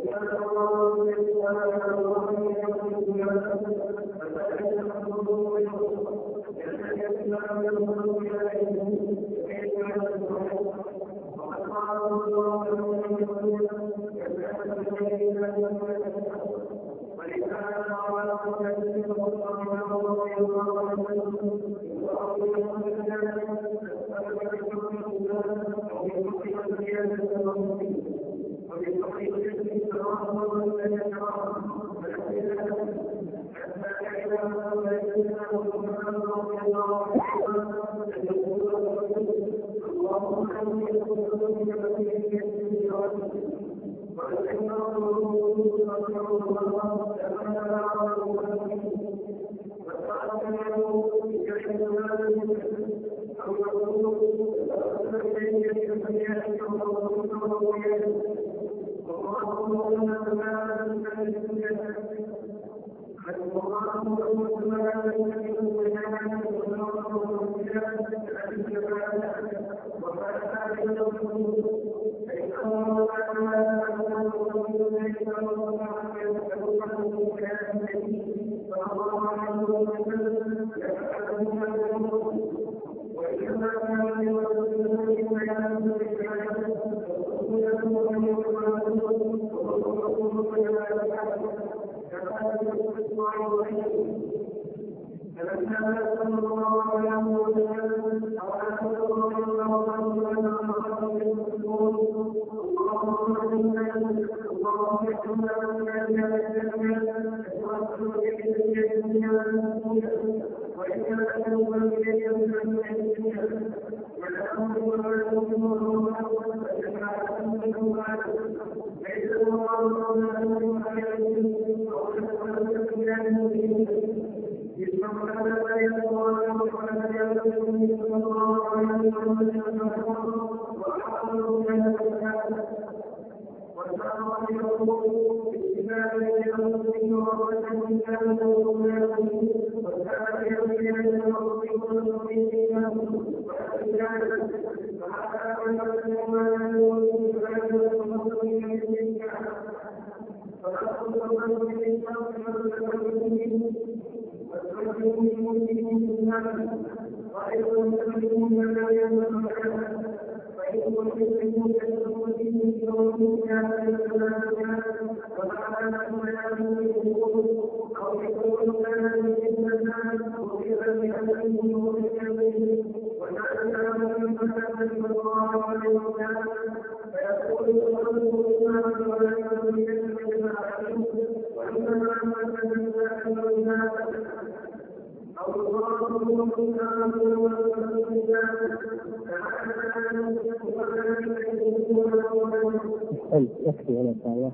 يكفي هنا الله.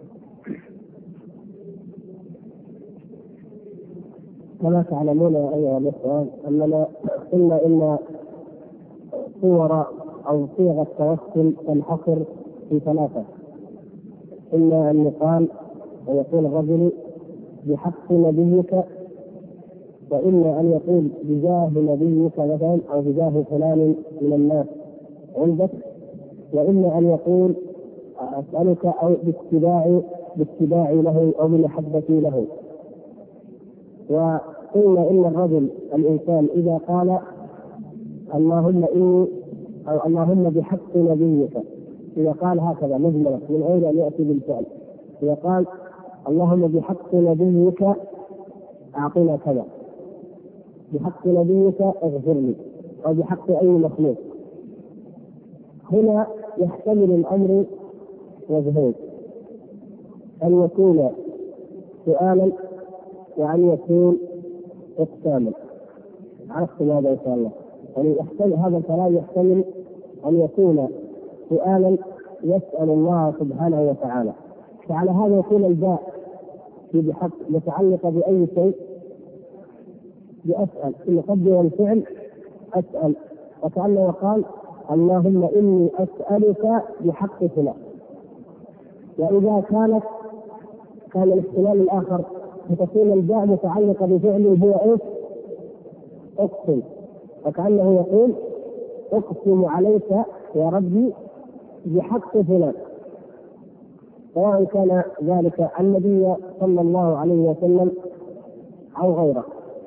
كما تعلمون أيها الإخوة أننا قلنا إن صور أو صيغ التوسل تنحصر في ثلاثة: إما أن يقال ويقول الرجل بحق نبيك، وإما أن يقول بجاه نبيك مثلا أو بجاه فلان من الناس عندك، وإما أن يقول أسألك أو باتباعي له أو بمحبتي له. وقلنا إن الرجل الإنسان إذا قال اللهم إني أو اللهم بحق نبيك، إذا قال هكذا مجملة من غير أن يأتي بالفعل، إذا قال اللهم بحق نبيك أعطنا كذا، بحق نبيك اغفر لي، أو بحق أي مخلوق، هنا يحتمل الأمر وجهين: أن يكون سؤالا وأن يكون إقساما. عرفت هذا إن شاء الله؟ يعني يحتمل هذا الكلام يحتمل أن يكون سؤالا يسأل الله سبحانه وتعالى، فعلى هذا يكون الباء في بحق متعلقة بأي شيء بأسأل، في مقدم الفعل أسأل، وكأنه قال اللهم إني أسألك بحق فلان. وإذا كان الاحتمال الآخر فتكون الباء متعلقة بفعل هو إيش؟ أقسم، وكأنه يقول أقسم عليك يا ربي بحق فلان. سواء كان ذلك النبي صلى الله عليه وسلم أو غيره.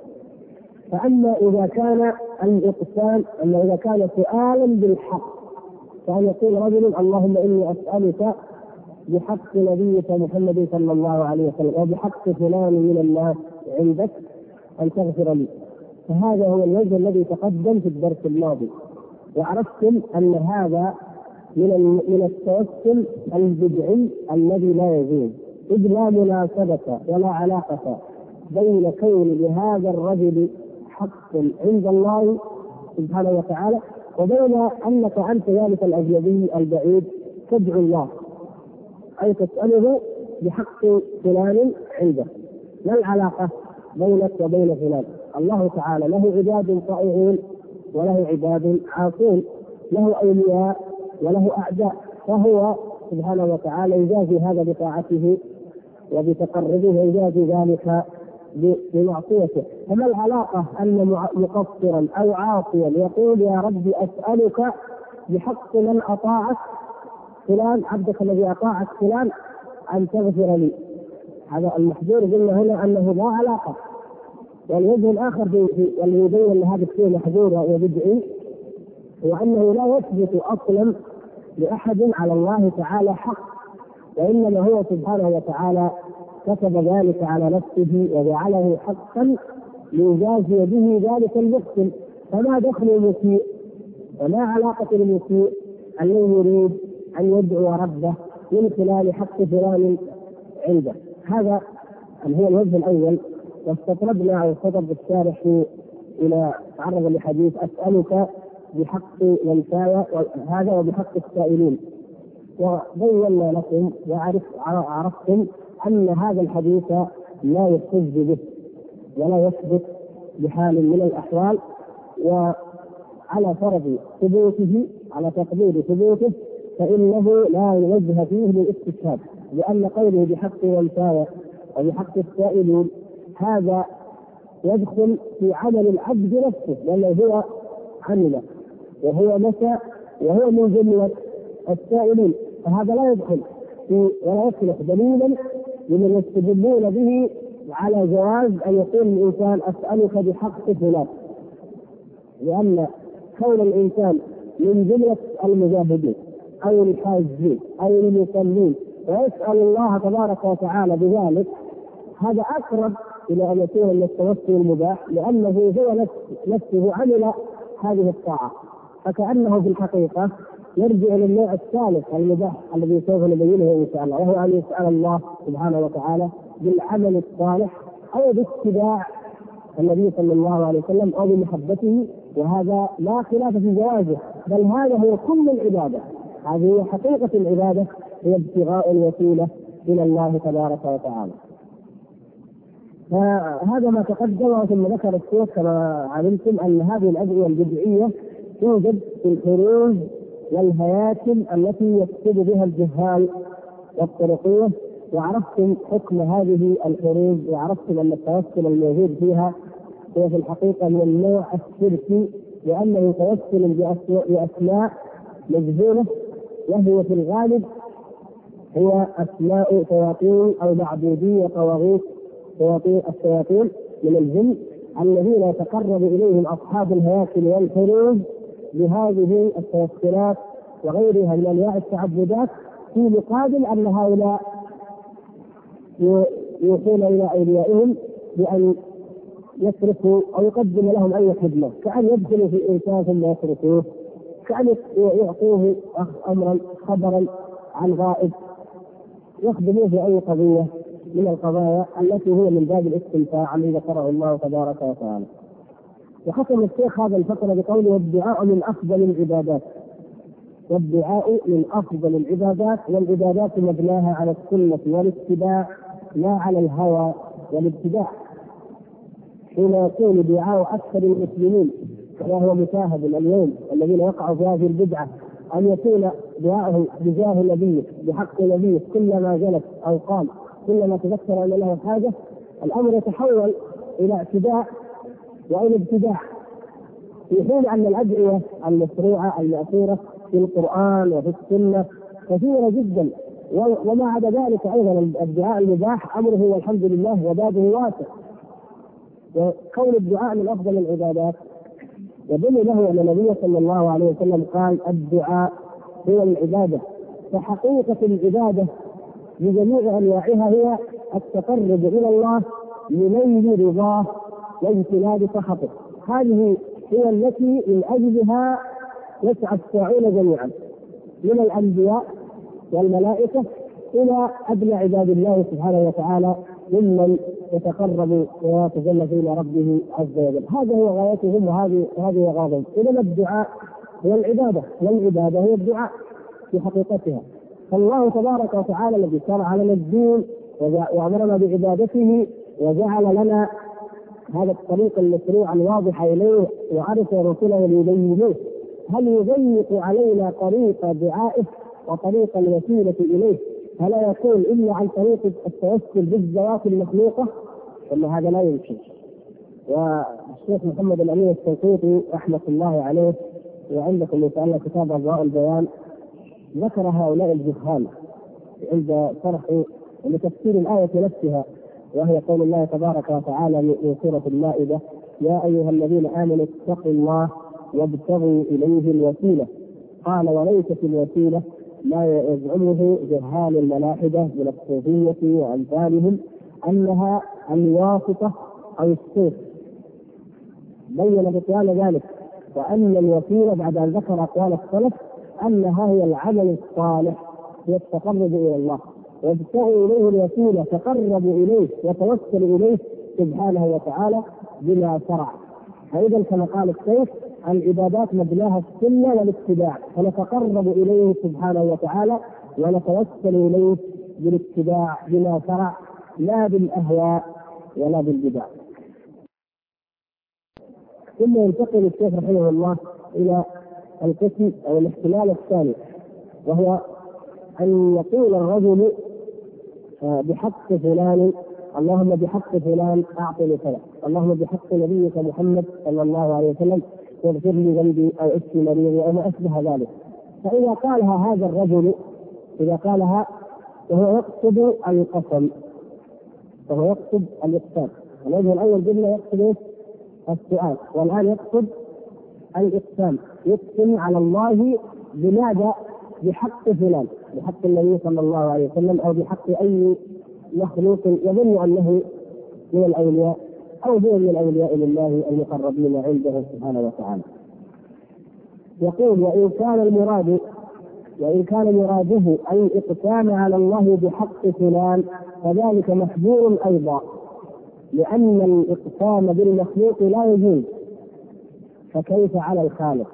فأما إذا كان الإقسام، أما إذا كان سؤالا بالحق، فأن يقول رجل اللهم إني أسألك بحق نبيك محمد صلى الله عليه وسلم وبحق فلان من الناس عندك أن تغفر لي، فهذا هو الوجه الذي تقدم في الدرس الماضي، وعرفتم أن هذا من التوسل البدعي الذي لا يجوز، إذ لا مناسبة ولا علاقة بين كون لهذا الرجل حق عند الله سبحانه وتعالى وبين أنك أنت ذلك الأجنبي البعيد تدعو الله أي تسأله بحق فلان عنده. ما العلاقة بينك وبين فلان؟ الله تعالى له عباد طائعون وله عباد عاصون، له أولياء وله أعداء، فهو سبحانه وتعالى يجازي هذا بطاعته وبتقربه ويجازي ذلك بمعصيته. فما العلاقة أن مقصرا أو عاصيا يقول يا رب أسألك بحق من أطاعك فلان عبدك الذي أطاعك فلان أن تغفر لي؟ هذا المحذور قلنا هنا أنه لا علاقة. والوجه الآخر اللي يبين أن هذا الشيء محذور وبدعي هو أنه لا يثبت أصلا لأحد على الله تعالى حق، وإنما هو سبحانه وتعالى كتب ذلك على نفسه وجعله حقا ليجازي به ذلك المحسن. فما دخل المسيء وما علاقة المسيء الذي يريد أن يدعو ربه من خلال حق فلان عنده؟ هذا هو الوجه الأول. واستطردنا أو خطب الشارح إلى تعرض لحديث أسألك بحق من شاء هذا وبحق السائلين، وبينا لكم وعرفتم أن هذا الحديث لا يحتج به ولا يثبت بحال من الأحوال، وعلى فرض ثبوته على تقدير ثبوته فإنه لا وجه فيه للاستشهاد، لأن قوله بحق من شاء وبحق السائلين هذا يدخل في عمل العبد نفسه، لأنه هو عمل وهو مشى وهو من جملة السائلين، فهذا لا يدخل ولا يصلح دليلا لمن يستدلون به على جواز أن يقول الإنسان أسألك بحق فلان، لأن كون الإنسان من جملة المجاهدين أو الحاجين أو المصلين ويسأل الله تبارك وتعالى بذلك هذا أقرب إلى أن يكون من التوسل المباح، لأنه هو نفسه عمل هذه الطاعة، فكأنه في الحقيقة يرجع للنوع الثالث المباح الذي سوف نبينه إن شاء الله، وهو أن يسأل الله سبحانه وتعالى بالعمل الصالح أو باتباع النبي صلى الله عليه وسلم أو بمحبته، وهذا لا خلاف في جوازه، بل هذا هو كل العبادة، هذه هي حقيقة العبادة، هي ابتغاء الوسيلة إلى الله تبارك وتعالى. فهذا ما تقدم. ثم ذكر الشيخ كما علمتم أن هذه الأدعية البدعية توجد في الحروز والهياكل التي يكتب بها الجهال والطرقية، وعرفتم حكم هذه الحروز، وعرفتم أن التوسل الموجود فيها هو في الحقيقة من النوع الشركي، لأنه توسل بأسماء مجهولة، وهي في الغالب هي أسماء شياطين أو معبودية طواغيت الشياطين من الجن الذين يتقرب إليهم أصحاب الهياكل والحروز بهذه التوسلات وغيرها من أنواع التعبدات، في مقابل أن هؤلاء يوصون إلى أوليائهم بأن يتركوا أو يقدم لهم أي خدمة، كأن يدخلوا في الإنسان ثم يتركوه، كأن يعطوه أمرا خبرا عن غائب، يخدموه في أي قضية من القضايا التي هي من باب الاستمتاع الذي ذكره الله تبارك وتعالى. وختم الشيخ هذا الفقرة بقوله والدعاء من أفضل العبادات، والدعاء من أفضل العبادات، والعبادات مبناها على السنة والاتباع لا على الهوى والابتداع. حين يكون دعاء أكثر المسلمين وهو مشاهد اليوم الذين وقعوا في هذه البدعة أن يكون دعاءهم بجاه نبيه بحق نبيه كلما جلس أو قام كلما تذكر أن له حاجة، الأمر يتحول إلى اعتداء وإلى ابتداع، في حين أن الأدعية المشروعة المأثورة في القرآن وفي السنة كثيرة جدا، وما عدا ذلك أيضا الدعاء المباح أمره والحمد لله وبابه واسع. وكون الدعاء من أفضل العبادات يدل له أن النبي صلى الله عليه وسلم قال الدعاء هو العبادة. فحقيقة العبادة بجميع أنواعها هي التقرب إلى الله لنيل رضاه واجتناب سخطه. هذه هي التي من أجلها يسعى الساعون جميعا من الأنبياء والملائكة إلى أدنى عباد الله سبحانه وتعالى ممن يتقرب ويتجلى إلى ربه عز وجل. هذا هو غايتهم وهذه غايتهم. إذن الدعاء هو العبادة والعبادة هي الدعاء في حقيقتها. فالله تبارك وتعالى الذي شرع لنا الدين وأمرنا بعبادته وجعل لنا هذا الطريق المشروع الواضح إليه وأرسل رسله ليبينوه، هل يضيق علينا طريق دعائه وطريق الوسيلة إليه؟ فلا يكون إلا عن طريق التوسل بالذوات المخلوقة؟ ثم هذا لا يمكن. والشيخ محمد الأمين الشنقيطي رحمة الله عليه وعندكم إن شاء الله كتاب أضواء البيان ذكر هؤلاء الجهال عند شرح لتفسير الآية نفسها، وهي قول الله تبارك وتعالى من سورة المائدة: يا أيها الذين آمنوا اتقوا الله وابتغوا إليه الوسيلة. قال: وليست الوسيلة ما يزعمه جهال الملاحدة من الصوفية وأمثالهم أنها الواسطة أو السيف. بين بطلان ذلك، وأن الوسيلة بعد أن ذكر أقوال السلف أنها هي العمل الصالح، هي التقرب إلى الله. وابتغوا إليه الوسيلة، تقربوا إليه وتوسلوا إليه سبحانه وتعالى بما شرع. فإذا كما قال الشيخ: العبادات مبناها السنة والاتباع، فنتقرب إليه سبحانه وتعالى ونتوسل إليه بالاتباع بما شرع، لا بالأهواء ولا بالبدع. ثم ينتقل الشيخ رحمه الله إلى القسم أو الاحتمال الثاني، وهو أن يقول الرجل بحق فلان: اللهم بحق فلان أعطني كذا، اللهم بحق نبيك محمد صلى الله عليه وسلم واغفر لي ذنبي أو اشفي مريضي أو ما أشبه ذلك. فإذا قالها هذا الرجل، إذا قالها وهو يقصد القسم، وهو يقصد الإقسام، الوجه الأول قلنا يقصد السؤال، والآن يقصد الإقسام، يقسم على الله بماذا؟ بحق فلان، بحق النبي صلى الله عليه وسلم، أو بحق أي مخلوق يظن أنه من الأولياء أو هو من الأولياء لله المقربين عنده سبحانه وتعالى. يقول: وإن كان مراده الإقسام على الله بحق فلان فذلك محظور أيضا، لأن الإقسام بالمخلوق لا يجوز، فكيف على الخالق؟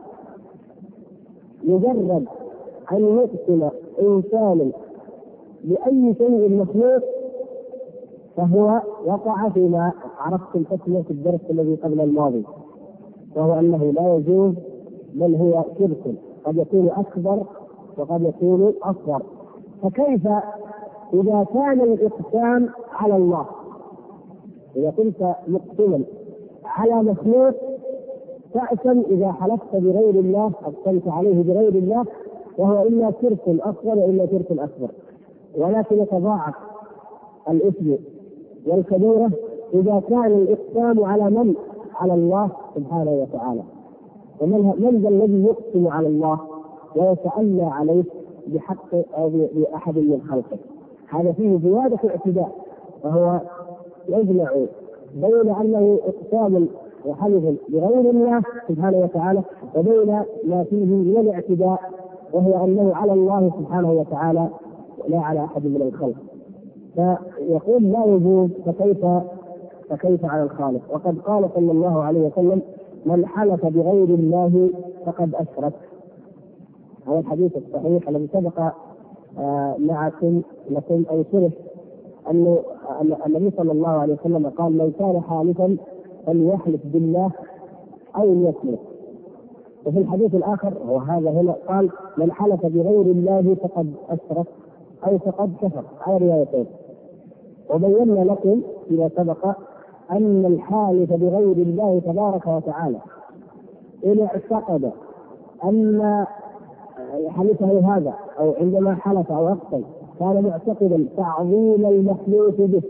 مجرد أن يقسم إنسان بأي شيء مخلوق فهو وقع فيما عرفتم حكمه في الدرس الذي قبل الماضي، وهو أنه لا يجوز، بل هو شرك قد يكون أكبر وقد يكون أصغر. فكيف إذا كان الإقسام على الله؟ إذا كنت مقسما على مخلوق فأسم إذا حلفت بغير الله، أقسمت عليه بغير الله، وهو إلا شرك أصغر وإلا شرك أكبر، ولكن يتضاعف الإثم والكبيرة إذا كان الإقسام على من؟ على الله سبحانه وتعالى. ومن ذا الذي يقسم على الله ويتألى عليه بحق أو بأحد من خلقه؟ هذا فيه زيادة اعتداء، وهو يجمع بين أنه إقسام وحلف بغير الله سبحانه وتعالى وبين ما فيه من الاعتداء، وهو أنه على الله سبحانه وتعالى لا على أحد من الخلق. فيقول لا يجوز، فكيف على الخالق؟ وقد قال صلى الله عليه وسلم: من حلف بغير الله فقد أشرك. هذا الحديث الصحيح الذي سبق معكم لكم أو شرح أن النبي صلى الله عليه وسلم قال: من كان حالفا فليحلف بالله أو ليصمت. وفي الحديث الآخر وهذا هنا قال: من حلف بغير الله فقد أشرك أو فقد كفر، على روايتين. وبينا لكم فيما سبق أن الحالف بغير الله تبارك وتعالى إن اعتقد أن حلفه هذا أو عندما حلف أو أقسم كان معتقدا تعظيم المخلوق به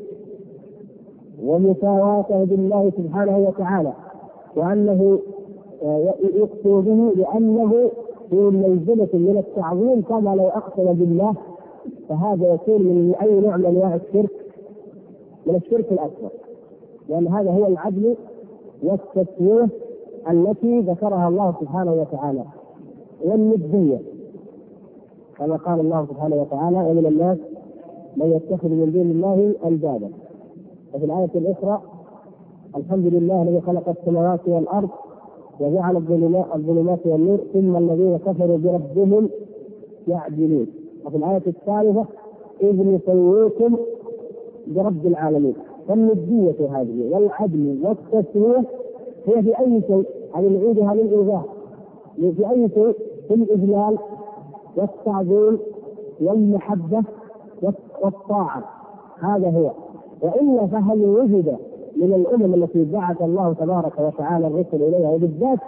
ومساواته بالله سبحانه وتعالى، وأنه يقسم به لأنه في منزلة من التعظيم كما لو أقسم بالله، فهذا يكون من أي نوع من أنواع الشرك، من الشرك الأكبر، لأن هذا هو العدل والتسوية التي ذكرها الله سبحانه وتعالى، والندية كما قال الله سبحانه وتعالى: ومن الناس من يتخذ من دون الله أندادا. وفي الآية الأخرى: الحمد لله الذي خلق السماوات والأرض وجعل الظلمات والنور ثم الذين كفروا بربهم يعدلون. وفي الآية الثالثة: إذ نسويكم برب العالمين. فالندية هذه والعدل والتسوية هي في أي شيء، هذه نعيدها للإيضاح، في أي شيء، في الإجلال والتعظيم والمحبة والطاعة، هذا هو. وإلا فهل وجد من الأمم التي بعث الله تبارك وتعالى الرسل إليها، وبالذات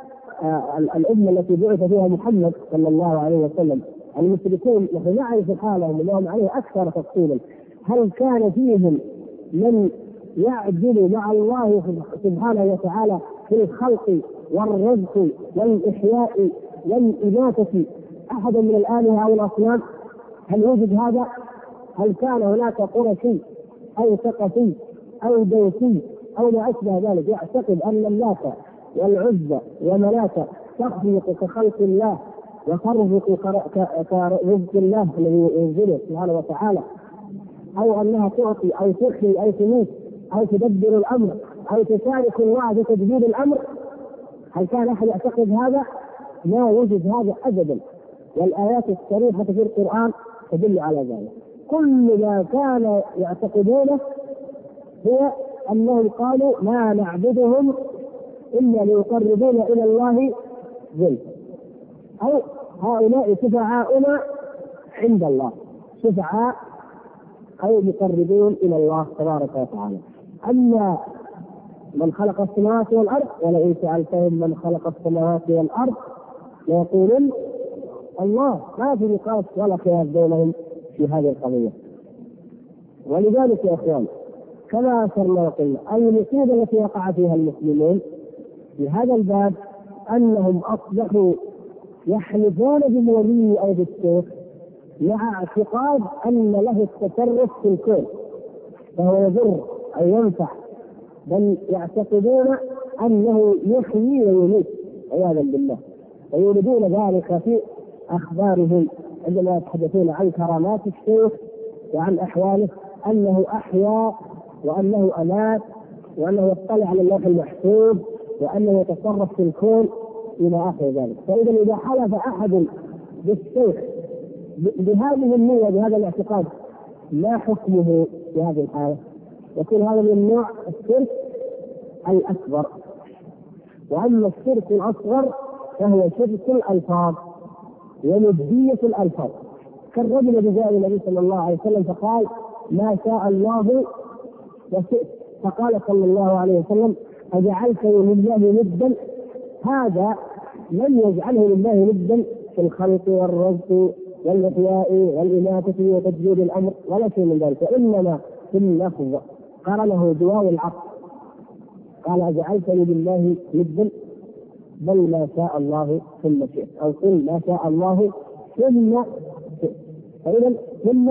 الأمة التي بعث فيها محمد صلى الله عليه وسلم، المشركون نحن نعرف حالهم وهم عليه أكثر تفصيلا، هل كان فيهم من يعدل مع الله سبحانه وتعالى في الخلق والرزق والإحياء والإماتة أحدا من الآلهة أو الأصنام؟ هل وجد هذا؟ هل كان هناك قرشي أو ثقفي أو دوسي أو ما أشبه ذلك يعتقد أن اللات والعزى ومناة تخلق كخلق الله وترزق كرزق الله الذي ينزله سبحانه وتعالى، أو أنها تعطي أو تحيي أو تميت أو تدبر الأمر أو تشارك الله في تدبير الأمر؟ هل كان أحد يعتقد هذا؟ لا وجد هذا أبدا، والآيات الصريحة في القرآن تدل على ذلك. كل ما كان يعتقدونه هو أنهم قالوا ما نعبدهم إلا ليقربونا إلى الله زلفى، أو هؤلاء شفعاؤنا عند الله، شفعاء أو مقربون إلى الله تبارك وتعالى. أما من خلق السماوات والأرض ولئن سألتهم من خلق السماوات والأرض ليقولن الله، ما في نقاش ولا خلاف بينهم في هذه القضية. ولذلك يا إخوان كما أشرنا وقلنا المصيبة التي وقع فيها المسلمون في هذا الباب أنهم أصبحوا يحلفون بالولي أو بالشيخ مع اعتقاد أن له التصرف في الكون فهو يضر أو ينفع، بل يعتقدون أنه يحيي ويميت عياذا بالله، ويولدون ذلك في أخبارهم عندما يتحدثون عن كرامات الشيخ وعن أحواله، أنه أحيا وأنه أمات وأنه يطلع على اللوح المحفوظ وأنه يتصرف في الكون إلى آخر ذلك. فإذا إذا حلف أحد بالشيخ بهذه النية بهذا الاعتقاد ما حكمه في هذه الحالة؟ يكون هذا من نوع الشرك الأكبر. وأما الشرك الأصغر فهو شرك الألفاظ وندية الألفاظ، كالرجل الذي جاء النبي صلى الله عليه وسلم فقال ما شاء الله وشئت، فقال صلى الله عليه وسلم أجعلت لله ندا؟ هذا لم يجعله لله ندا في الخلق والرزق والإحياء والإماتة وتدبير الأمر ولا شيء من ذلك، إنما في اللفظ قرنه دواء العقل، قال أجعلتني لله ندا؟ بل ما شاء الله ثم شئت، أو قل ما شاء الله ثم شئت. فإذا ثم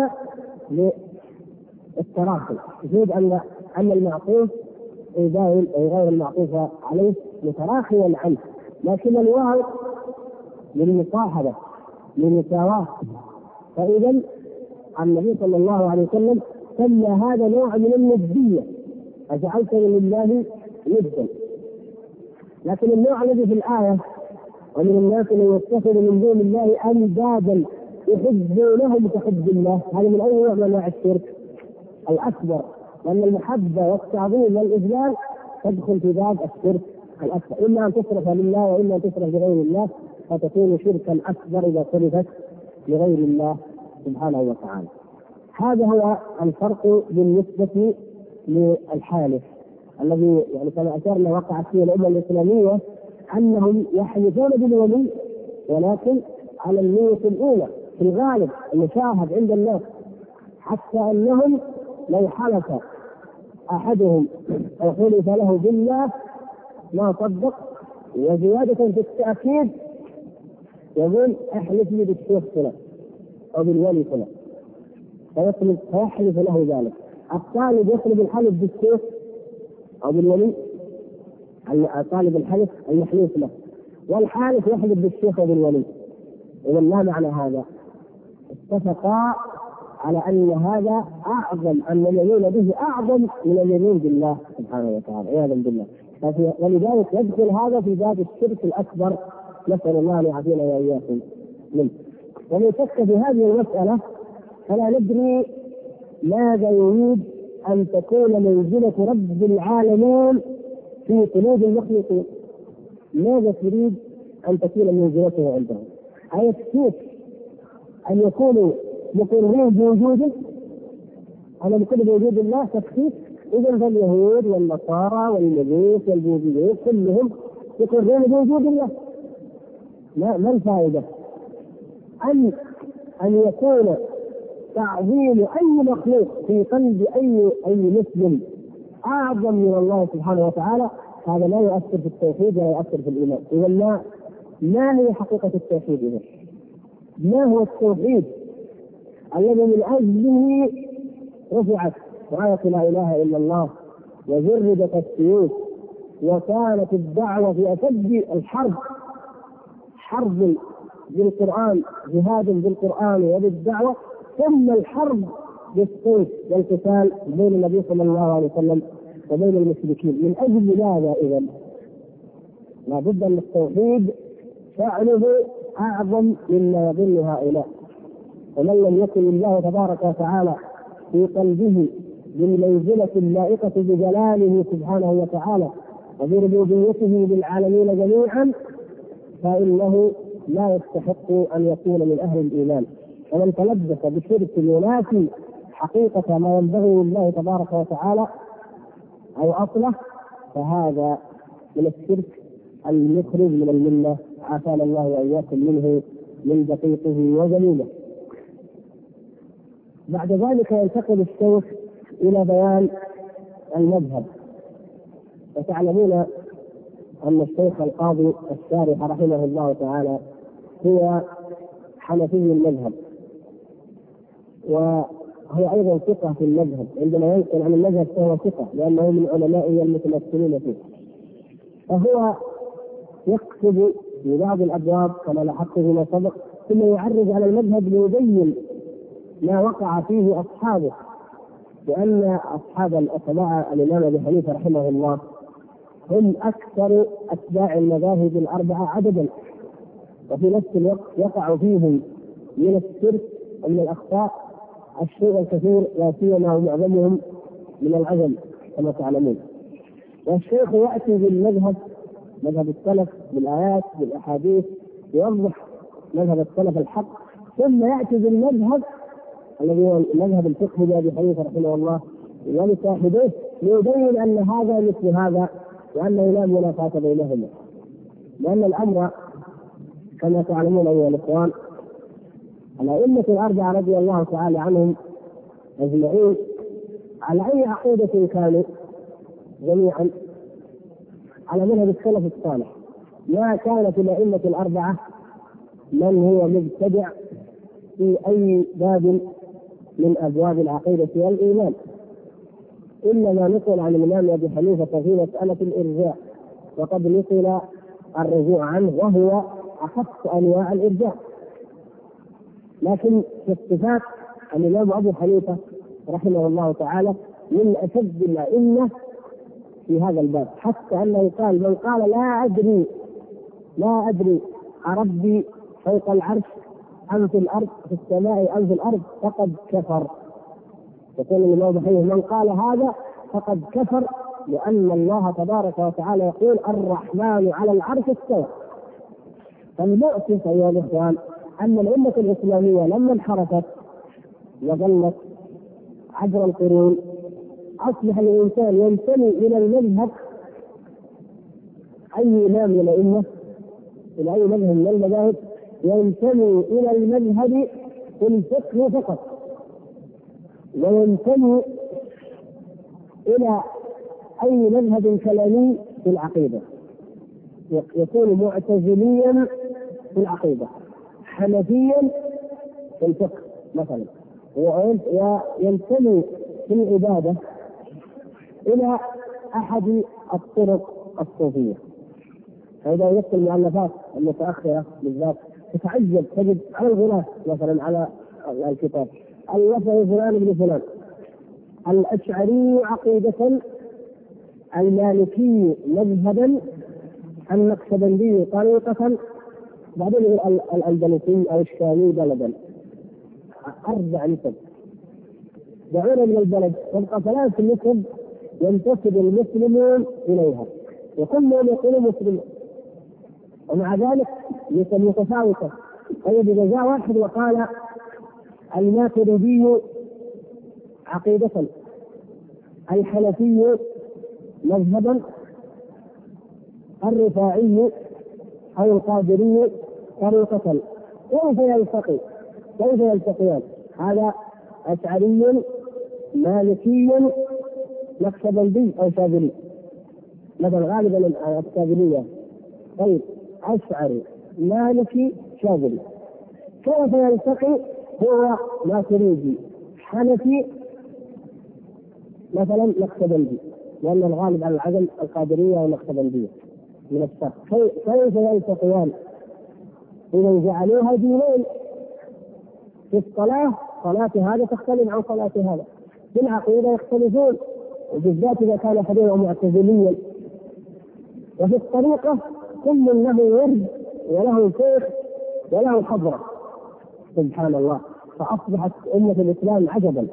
للتراخي يفيد أن المعطوف دائم أي غير المعطوف عليه متراخيا عنه، لكن الواو للمصاحبة للمساواة. فإذا النبي صلى الله عليه وسلم سمى هذا نوع من الندية، أجعلتني لله ندا. لكن النوع الذي في الآية ومن الناس من يتخذ من دون الله أندادا يحبونهم كحب الله، هذا من أي نوع من أنواع الشرك الأكبر، لأن المحبة والتعظيم والإجلال تدخل في باب الشرك الأكبر، إما أن تصرف لله وإما أن تصرف لغير الله، فتكون شركا أكبر إذا صرفت لغير الله سبحانه وتعالى. هذا هو الفرق بالنسبة للحالف الذي يعني كما أشرنا وقعت فيه الأمة الإسلامية، أنهم يحلفون بالولي ولكن على النية الأولى في الغالب المشاهد عند الناس، حتى أنهم لو حلف أحدهم أو حلف له بالله ما صدق. وزيادة في التأكيد يقول احلف لي بالشيخ فلان أو بالولي فلان، فيحلف له ذلك. الطالب يطلب الحلف بالشيخ أو بالولي، طالب الحلف المحلوف له، والحالف يحلف بالشيخ أو بالولي. إذا ما معنى هذا؟ اتفقا على أن هذا أعظم، أن اليمين به أعظم من اليمين بالله سبحانه وتعالى عياذا بالله. ولذلك يدخل هذا في باب الشرك الأكبر، نسأل الله أن يعافينا وإياكم منه. ومن شك في هذه المسألة فلا ندري ماذا يريد أن تكون منزلة رب العالمين في قلوب المخلوقين. ماذا تريد أن تكون منزلته عندهم؟ أيكفيك أن يكونوا مقرين بوجوده؟ أنا بكل بوجود الله تكفيك؟ إذا فاليهود والنصارى والمجوس والبوذيين كلهم يقرون بوجود الله. ما الفائدة؟ أن يكون تعظيم أي مخلوق في قلب أي مسلم أعظم من الله سبحانه وتعالى، هذا لا يؤثر في التوحيد ولا يؤثر في الإيمان. إذا ما هي حقيقة التوحيد؟ إذا ما هو التوحيد الذي من أجله رفعت راية لا إله إلا الله وجردت السيوف وكانت الدعوة في أشد الحرب، حرب بالقرآن، جهاد بالقرآن وبالدعوة، ثم الحرب بالسيف والقتال بين النبي صلى الله عليه وسلم وبين المشركين؟ من أجل ماذا إذا؟ لا بد أن التوحيد شأنه أعظم مما يظن هؤلاء. ومن لم يكن الله تبارك وتعالى في قلبه بالمنزلة اللائقة بجلاله سبحانه وتعالى وبربوبيته للعالمين جميعا فإنه لا يستحق أن يكون من أهل الإيمان. ومن تلبس بشرك ينافي حقيقة ما ينبغي لله تبارك وتعالى أو أصله فهذا من الشرك المخرج من الملة، عافانا الله وإياكم منه من دقيقه وجليله. بعد ذلك ينتقل الشيخ إلى بيان المذهب. وتعلمون أن الشيخ القاضي الشارح رحمه الله تعالى هو حنفي المذهب، وهو أيضا ثقة في المذهب. عندما ينقل عن المذهب فهو ثقة لأنه من علمائه المتمثلين فيه. فهو يكتب في بعض الأبواب كما لاحظت فيما سبق، ثم يعرض على المذهب ليبين ما وقع فيه أصحابه، لأن أصحاب الأتباع الإمام أبي حنيفة رحمه الله هم أكثر أتباع المذاهب الأربعة عددا، وفي نفس الوقت يقع فيهم من الشرك ومن الأخطاء الشيء الكثير، لا سيما ومعظمهم من العجم كما تعلمون. والشيخ يأتي بالمذهب، مذهب السلف، بالآيات بالأحاديث، يوضح مذهب السلف الحق، ثم يأتي بالمذهب الذي هو مذهب الفقه لأبي حنيفة رحمه الله ولصاحبيه، ليبين أن هذا مثل هذا وأنه لا منافاة بينهما. لأن الأمر كما تعلمون أيها الإخوان الأئمة الأربعة رضي الله تعالى عنهم أجمعين على أي عقيدة كانوا جميعا؟ على مذهب السلف الصالح. ما كانت الأئمة الأربعة من هو مبتدع في أي باب من أبواب العقيدة والإيمان، إنما نقل عن الإمام أبي حنيفة في مسألة الإرجاء، وقد نقل الرجوع عنه وهو أخف أنواع الإرجاء. لكن في الصفات الإمام أبو حنيفة رحمه الله تعالى من أشد الأئمة في هذا الباب، حتى أنه قال: من قال لا أدري أربي فوق العرش أم في الأرض، في السماء أم في الأرض، فقد كفر. يقول الإمام أبو حنيفة: من قال هذا فقد كفر، لأن الله تبارك وتعالى يقول: الرحمن على العرش استوى. فالمؤسف أيها الإخوان أن الأمة الإسلامية لما انحرفت وظلت عبر القرون أصبح الإنسان ينتمي إلى المذهب، أي إمام من الأئمة إلى أي مذهب من المذاهب ينتمي إلى المذهب في الفقه فقط، وينتمي إلى أي مذهب كلامي في العقيدة، يكون معتزليا في العقيدة، حنفيا في الفقه مثلا، وينتمي في العبادة إلى أحد الطرق الصوفية. فإذا يكتب المؤلفات المتأخرة بالذات تتعجب، تجد على الغلاف مثلا على الكتاب الوصف فلان ابن فلان، الأشعري عقيدة، المالكي مذهبا، النقشبندي طريقة، بعدين الأندلسي أو الشامي بلدا. 4 نسب دعونا من البلد، تبقى 3 نسب ينتسب المسلمون إليها وكلهم يقولون مسلمون، ومع ذلك نسب متفاوتة. طيب إذا جاء واحد وقال الماتريدي عقيدة، الحنفي مذهبا، الرفاعي أو القادري طريقة، كيف يلتقيان؟ هذا أشعري مالكي نقشبندي أو شاذلي، مثلا غالبا الشاذلية. طيب أشعري مالكي شاذلي، كيف يلتقي؟ هو ماتريدي حنفي مثلا نقشبندي، لأن الغالب على العدم القادرية والنقشبندية من الشرق. كيف يلتقيان؟ إذا جعلوها دينين، في الصلاة صلاة هذا تختلف عن صلاة هذا، في العقيدة يختلفون، وبالذات إذا كان حديثا معتزليا. وفي الطريقة كل له ورد وله شيخ وله حضرة، سبحان الله. فأصبحت أمة الإسلام عجبا.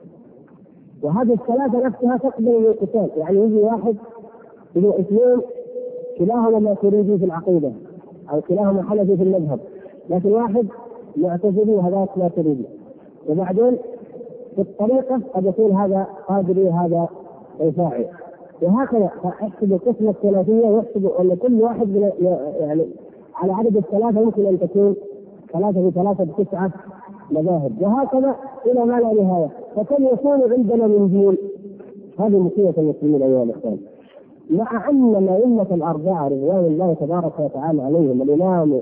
وهذه الثلاثة نفسها تقبل القتال، يعني يجي واحد يجي 2 كلاهما ماتريدي في العقيدة أو كلاهما حنفي في المذهب، لكن واحد معتزلي وهذاك ماتريدي، وبعدين في الطريقة قد يكون هذا قادري هذا رفاعي، وهكذا. احسب القسمة الثلاثية ويحسب أن كل واحد يعني على عدد الثلاثة يمكن أن تكون 3 في 3 ب9 مذاهب، وهكذا إلى ما لا نهاية. فكم يكون عندنا من دين؟ هذه مصيبة المسلمين أيها الأخوان. مع أن الأئمة الأربعة رضوان الله تبارك وتعالى عليهم، الإمام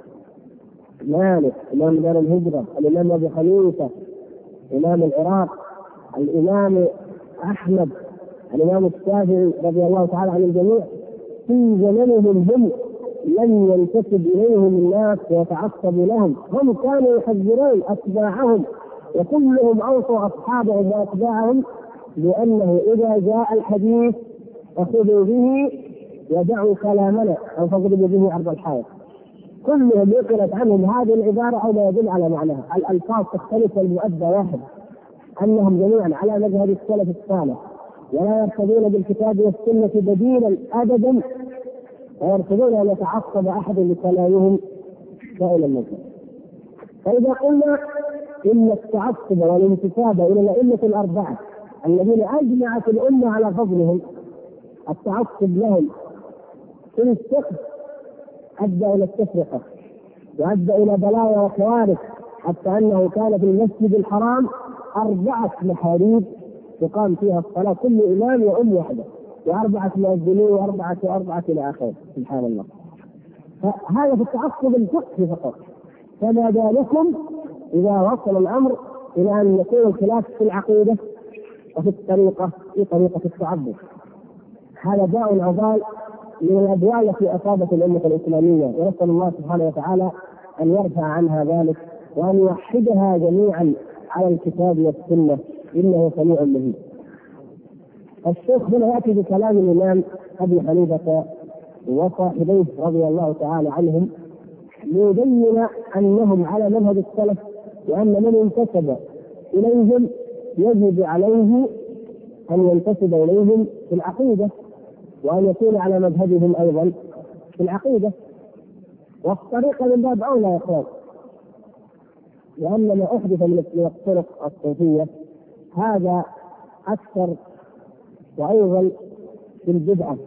مالك إمام دار الهجرة، الإمام أبي حنيفة إمام العراق، الإمام أحمد، الإمام الشافعي رضي الله تعالى عن الجميع، في زمنهم هم لم ينتسب إليهم الناس ويتعصبوا لهم، هم كانوا يحذرون أتباعهم، وكلهم أوصوا أصحابهم وأتباعهم بأنه إذا جاء الحديث فخذوا به ودعوا كلامنا أو فاضربوا به عرض الحائط. كلهم نقلت عنهم هذه العبارة أو ما يدل على معناها. الألفاظ تختلف والمؤدى واحد، أنهم جميعا على مذهب السلف الصالح، ولا يرتضون بالكتاب والسنة بديلا أبدا، ويرتضون أن يتعصب أحد لكلامهم سائل المذهب. فإذا قلنا إن التعصب والانتساب إلى الأئمة الأربعة الذين أجمعت الأمة على فضلهم، التعصب لهم في الفقه أدى إلى التفرقة وأدى إلى بلايا وكوارث، حتى أنه كان في المسجد الحرام 4 محاريب تقام فيها الصلاة، كل إمام وأم واحدة، و4 مؤذنين وأربعة إلى آخره، سبحان الله. فهذا في التعصب الفقهي فقط. فما بالكم إذا وصل الأمر إلى أن يكون الخلاف في العقيدة وفي الطريقة، في طريقة التعبد. هذا داء عضال من الأدواء التي أصابت الأمة الإسلامية، ونسأل الله سبحانه وتعالى أن يرفع عنها ذلك وأن يوحدها جميعا على الكتاب والسنة، إنه سميع مجيب. الشيخ هنا يأتي بكلام الإمام أبي حنيفة وصاحبيه رضي الله تعالى عنهم ليبين أنهم على مذهب السلف، وأن من انتسب إليهم يجب عليه أن ينتسب إليهم في العقيدة، وأن يكون على مذهبهم أيضا في العقيدة. والطريقة من باب أولى يا إخوان، لأن ما أحدث من الطرق الصوفية هذا أكثر وأيضا في البدعة،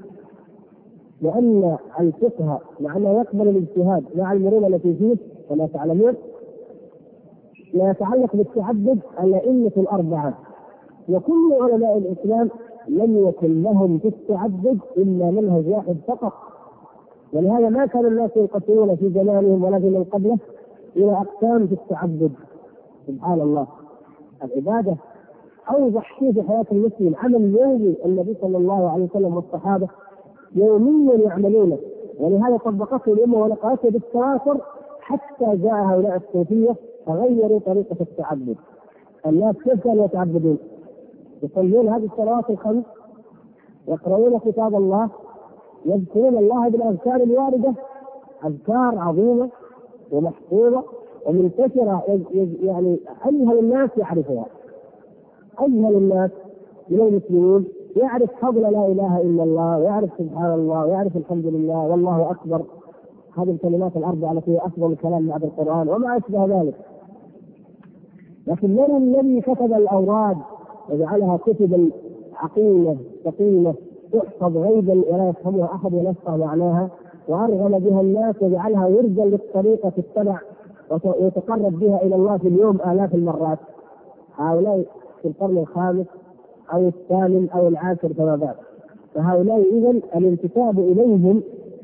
لأن الفقه مع أنه يقبل الاجتهاد مع المرونة التي فيه كما تعلمون، ما يتعلق بالتعبد الأئمة الأربعة وكل علماء الإسلام لم يكن لهم في التعبد إلا منهج واحد فقط، ولهذا ما كان الناس ينقسمون في زمانهم ولا في من قبله إلى أقسام في التعبد. سبحان الله، العبادة أوضح شيء في حياة المسلم، عمل يومي النبي صلى الله عليه وسلم والصحابة يوميا يعملونه، ولهذا طبقته الأمة ونقلته بالتواتر حتى جاء هؤلاء الصوفية فغيروا طريقة التعبد. الناس كيف كانوا يتعبدون؟ يصلون هذه الصلوات الخمس، يقرؤون كتاب الله، يذكرون الله بالأذكار الواردة، أذكار عظيمة ومحفوظة ومنتشرة، يعني أجهل الناس يعرفها، أجهل الناس من المسلمين يعرف فضل لا إله إلا الله، ويعرف سبحان الله، ويعرف الحمد لله والله أكبر، هذه الكلمات الأربعة التي هي أفضل الكلام بعد القرآن وما أشبه ذلك. لكن من الذي كتب الأوراد وجعلها كتبا عقيمة ثقيلة تحفظ غيبا ولا يفهمها أحد ولا يفقه معناها، وأرغم بها الناس وجعلها وردا للطريقة تتبع ويتقرب بها إلى الله في اليوم آلاف المرات؟ هؤلاء في القرن الخامس أو الثامن أو العاشر كما بعد. فهؤلاء إذن الانتساب إليهم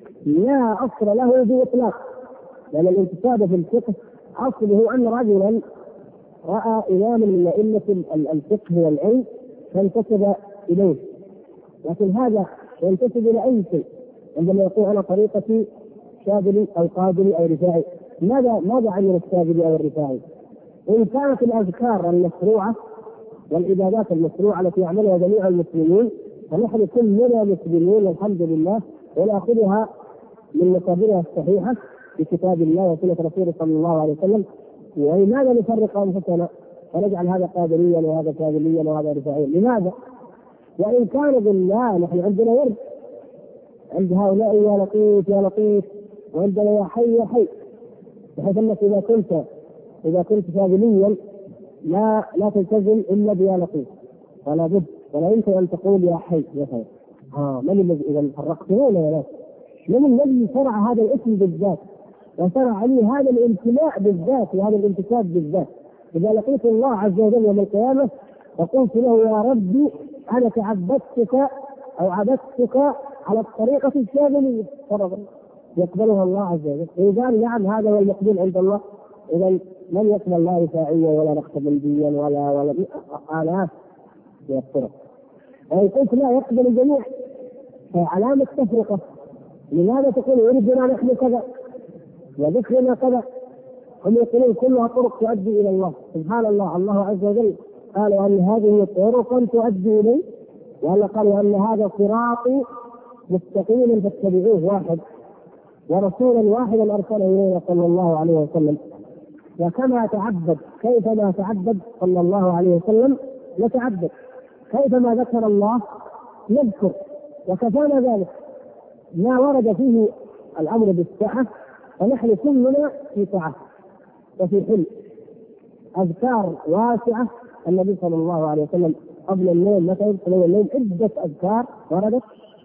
لا أصل له بإطلاق، لأن الانتساب في الفقه أصله أن رجلا رأى إماما من أئمة الفقه والعلم فانتسب إليه، لكن هذا ينتسب إلى أي شيء. عندما يقول أنا طريقتي شاذلي أو قادري أو رفاعي، ماذا عمل الشاذلي أو الرفاعي؟ إن كانت الأذكار المشروعة والعبادات المشروعة التي يعملها جميع المسلمين فنحن كلنا مسلمين والحمد لله، ونأخذها من مصادرها الصحيحة في كتاب الله وسنة رسوله صلى الله عليه وسلم. ولماذا نفرق أنفسنا ونجعل هذا قادريا وهذا شاذليا وهذا رفاعيا؟ لماذا؟ وإن كان بالله نحن عندنا ورد، عند هؤلاء يا لطيف يا لطيف، وعندنا يا حي يا حي، بحيث أنك إذا كنت شاذليا لا تلتزم إلا بيا لطيف، ولا بد ولا يمكن أن تقول يا حي يا حي. من الذي إذا فرقتمونا يا ناس؟ من الذي شرع هذا الاسم بالذات وشرع عليه هذا الامتلاء بالذات وهذا الانتساب بالذات؟ إذا لقيت الله عز وجل يوم القيامة فقلت له يا ربي أنا تعبدتك أو عبدتك على الطريقة الشاذلية، يقبلها الله عز وجل. إذا قال نعم هذا هو المقبول عند الله، إذا لن يقبل الله رفاعيا ولا نقشبنديا ولا آلاف من الطرق. وإن قلت لا يقبل الجميع فعلامة تفرقة. لماذا تقول يريدنا نحن كذا وذكرنا كذا؟ هم يقولون كلها طرق تؤدي إلى الله. سبحان الله، الله عز وجل قالوا أن هذه طرق تؤدي إليه، وأن قالوا أن هذا صراطي مستقيما فاتبعوه واحد، ورسولا واحدا أرسله إلينا صلى الله عليه وسلم. وكما تعبد كيفما تعبد صلى الله عليه وسلم نتعبد، كيفما ذكر الله نذكر، وكفانا ذلك. ما ورد فيه الأمر بالسعة فنحن كلنا في سعة وفي حلم. أذكار واسعة، النبي صلى الله عليه وسلم قبل النوم مثلا قبل النوم عدة أذكار وردت،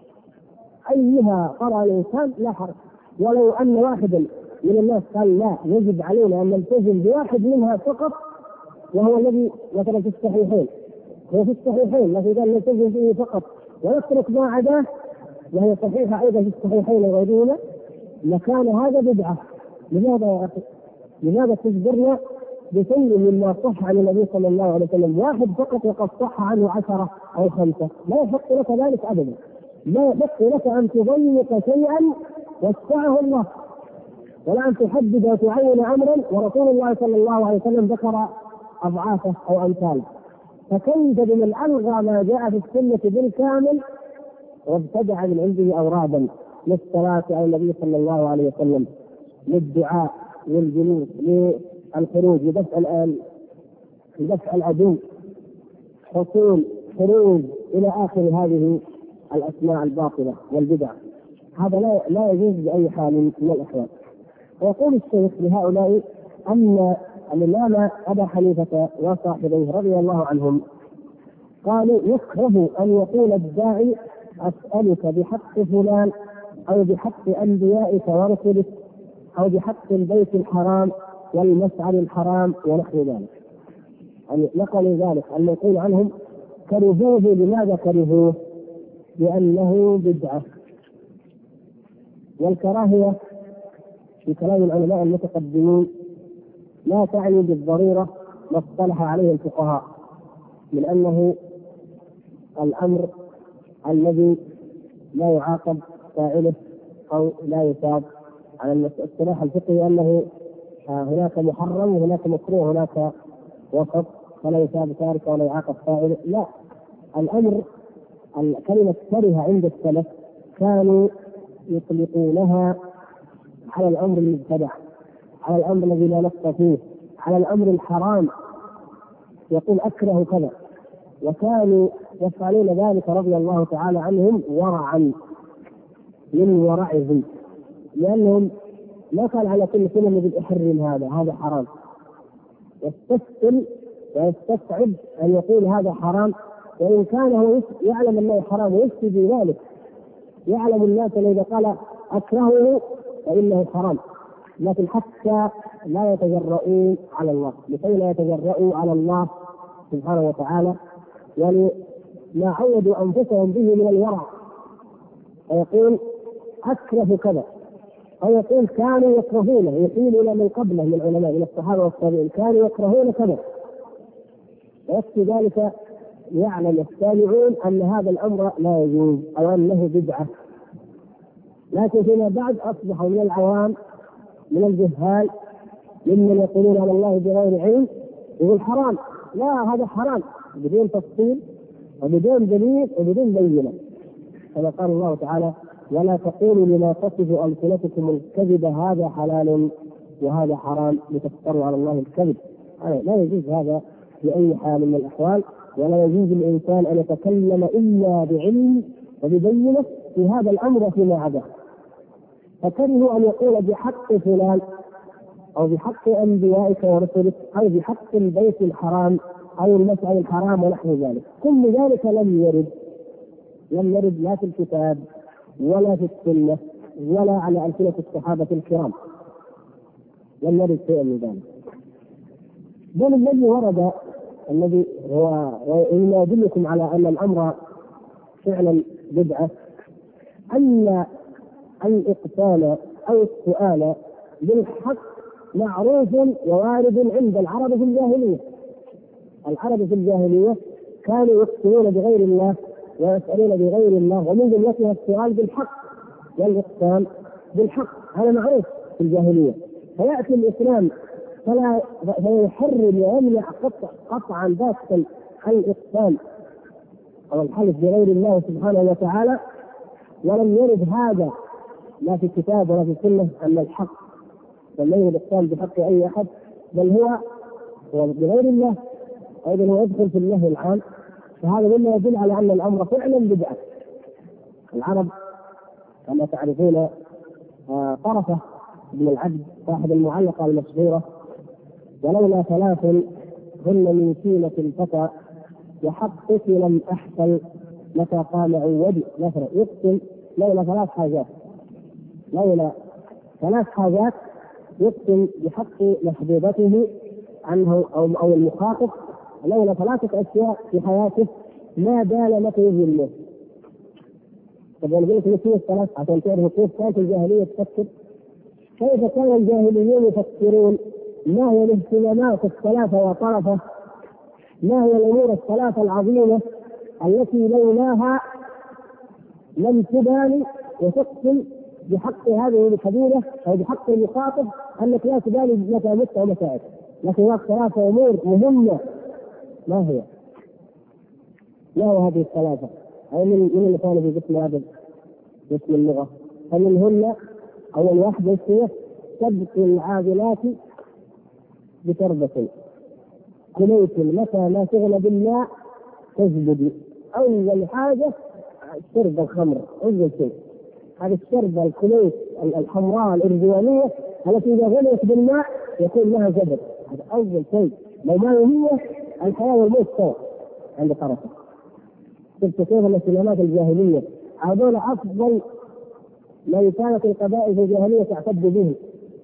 أيها قرأ الإنسان لا حرج. ولو أن واحدا من الناس قال لا يجب علينا أن نلتزم بواحد منها فقط، وهو الذي مثلا في الصحيحين، هو في الصحيحين الذي قال نلتزم به فقط ونترك ما عداه وهي صحيحة أيضا في الصحيحين وغيرهما، لكان هذا بدعة. لماذا يا أخي؟ لماذا تجبرنا بشيء مما صح عن النبي صلى الله عليه وسلم واحد فقط وقد صح عنه 10 أو 5؟ لا يحق لك ذلك أبدا، لا يحق لك أن تضيق شيئا وسعه الله، ولا أن تحدد وتعين أمرا ورسول الله صلى الله عليه وسلم ذكر أضعافه أو أمثاله. فكيف بمن ألغى ما جاء في السنة بالكامل وابتدع من عنده أورادا للصلاة على النبي صلى الله عليه وسلم، للدعاء، للجلوس، للخروج، لدفع العدو، حصول، خروج، إلى آخر هذه الأسماء الباطلة والبدع. هذا لا يجوز بأي حال من الأحوال. ويقول الشيخ لهؤلاء أن الإمام أبا حنيفة وصاحبيه رضي الله عنهم قالوا يكره أن يقول الداعي أسألك بحق فلان أو بحق أنبيائك ورسلك أو بحق البيت الحرام والمشعر الحرام ونحو ذلك. يعني نقلوا ذلك أن يقول عنهم كرهوه. لماذا كرهوه؟ لأنه بدعة. والكراهية في كلام العلماء المتقدمين لا تعني بالضرورة ما اصطلح عليه الفقهاء من أنه الأمر الذي لا يعاقب فاعله أو لا يثاب. على الاصطلاح الفقهي أنه هناك محرم وهناك مكروه هناك وسط، فلا يثاب تارك ولا يعاقب فاعله. لا، الأمر كلمة كره عند السلف كانوا يطلقونها على الأمر المبتدع، على الأمر الذي لا نص فيه، على الأمر الحرام. يقول أكره كذا، وكانوا يفعلون ذلك رضي الله تعالى عنهم ورعا من ورعهم، لأنهم ما كان على كل سنة الذي يحرم هذا حرام. يستسهل ويستصعب أن يقول هذا حرام، وإن كان هو يعلم أنه حرام ويفتي بذلك. يعلم الناس أن إذا قال أكرهه فإنه حرام، لكن حتى لا يتجرؤوا على الله، لكي لا يتجرؤوا على الله سبحانه وتعالى، يعني ما عودوا أنفسهم به من الورع. فيقول أكره كذا، أو يقول كانوا يكرهونه، يحيل إلى من قبله من العلماء من الصحابة والتابعين كانوا يكرهون كذا، ويكفي ذلك يعلم السامعون أن هذا الأمر لا يجوز أو أنه بدعة. لكن فيما بعد أصبحوا من العوام من الجهال ممن يقولون على الله بغير علم يقول حرام، لا هذا حرام بدون تفصيل وبدون دليل وبدون بينة، كما قال الله تعالى ولا تقولوا لما تصف ألسنتكم الكذب هذا حلال وهذا حرام لتفتروا على الله الكذب. لا يجوز هذا بأي حال من الأحوال، ولا يجوز الإنسان أن يتكلم إلا بعلم وببينة في هذا الأمر وفيما عداه. فكرهوا أن يقول بحق فلان أو بحق أنبيائك ورسلك أو بحق البيت الحرام أو المسعى الحرام ونحو ذلك. كل ذلك لم يرد لا في الكتاب ولا في السنة ولا على ألسنة الصحابة الكرام، لم يرد شيء من ذلك. بل الذي ورد الذي هو يدلكم على أن الأمر فعلا بدعة أن الإقسام أو السؤال بالحق معروف ووارد عند العرب في الجاهلية. العرب في الجاهلية كانوا يقسمون بغير الله ويسألون بغير الله، ومن جملتها السؤال بالحق والإقسام بالحق، هذا معروف في الجاهلية. فيأتي الإسلام فيحرم ويمنع قطعا باتا الإقسام أو الحلف بغير الله سبحانه وتعالى، ولم يرد هذا لا في الكتاب ولا في السنة أن الحق بل يرد الإقسام بحق أي أحد، بل هو بغير الله، أيضا هو يدخل في الله العام. فهذا مما يدل على أن الأمر فعلا بدعة. العرب كما تعرفون طرفة بن العبد صاحب المعلقة المشهورة ولولا ثلاث هن من سينة الفتى وحقك لم أحصل متى قام عودي. مثلا يقسم لولا ثلاث حاجات يقسم بحق محبوبته عنه أو المخاطب، لولا ثلاثة أشياء في حياته ما بال متى يجي الموت. طبعا نقول لك الثلاث عشان تعرفوا كيف كانت الجاهلية تفكر، كيف كان الجاهليون يفكرون، ما هي الاهتمامات الثلاثة وطرفة، ما هي الأمور الثلاثة العظيمة التي لولاها لم تبالي وتقسم بحق هذه الكبيرة أو بحق المخاطب أنك لا تبالي متى مت أو متى عشت. لكن هناك ثلاثة أمور مهمة، ما هي هذه الثلاثة؟ أو من اللي كانوا في قسم هذا قسم اللغة، فمنهن أول واحدة هي سبق العادلات بتربة كليت متى ما شغل بالماء تزبد. أول حاجة شرب الخمر، أول شيء هذا الشرب الكليت الحمراء الإرجوانية التي إذا غليت بالماء يكون لها زبد، هذا أول شيء. لو ما هي الحياة والموت سوا عند طرفه. شفت كيف الاهتمامات الجاهلية هذول أفضل ما كانت القبائل في الجاهلية تعتد به،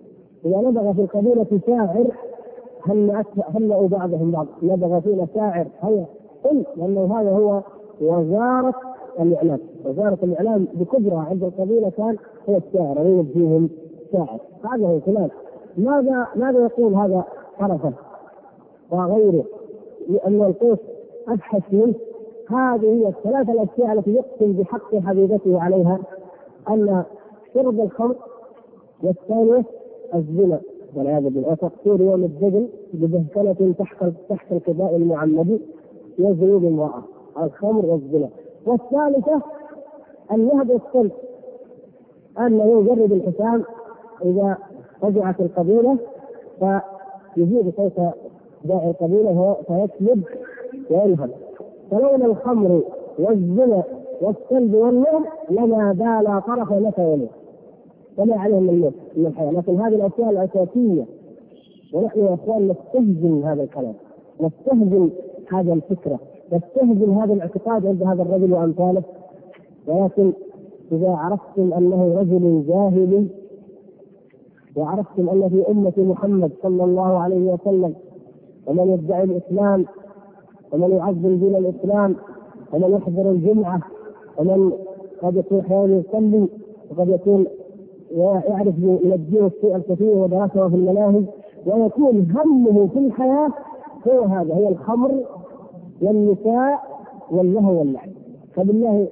إذا نبغى في القبيلة شاعر هنأوا بعضهم بعض، نبغى فينا شاعر هيا قل، لأنه هذا هو وزارة الإعلام. وزارة الإعلام بكبرى عند القبيلة كان هو الشاعر، يوجد فيهم شاعر. هذا هو فلان. ماذا يقول هذا طرفه وغيره؟ لأن القوس أبحث منه. هذه هي الثلاث الأشياء التي يقسم بحق حبيبته عليها، أن شرب الخمر، والثانية الزنا والعياذ بالله، وتقصير يوم الدجل بذهكنة تحت القباء المعمدي يزني بالمرأة، الخمر والزنا. والثالثة النهب والسلب، أن يجرب الحسام إذا رجعت القبيلة فيجيب صوت داعي القبيلة فيسلب وينهب. فلولا الخمر والزنا والسلب والنهب لما بال طرف لك وليه، وما عليهم من الحياة. لكن هذه الأشياء الأساسية، ونحن يا أخوان نستهزن هذا الكلام، نستهزن هذا الفكرة، نستهزن هذا الاعتقاد عند هذا الرجل وأمثاله. ولكن إذا عرفتم أنه رجل جاهلي، وعرفتم أن في أمة محمد صلى الله عليه وسلم ومن يدعي الإسلام ومن يعظم دين الإسلام ومن يحضر الجمعة ومن قد يكون حيوان يصلي وقد يكون يعرف من الدين الشيء الكثير ودراسه في المناهج، ويكون همه في الحياة هو هذا، هي الخمر والنساء واللهو واللعب. فبالله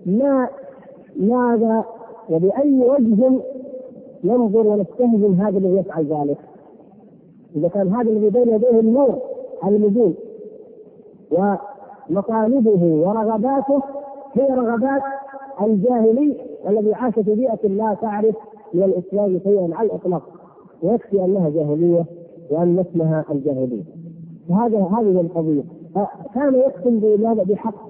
ماذا وبأي وجه ننظر ونستهزن هذا الذي يفعل ذلك؟ إذا كان هذا الذي بين يديه النور المبين ومطالبه ورغباته هي رغبات الجاهلي الذي عاش في بيئة لا تعرف من الإسلام شيئا على الإطلاق، ويكفي أنها جاهلية وأن اسمها الجاهلية. هذه القضية. كان يقسم بماذا؟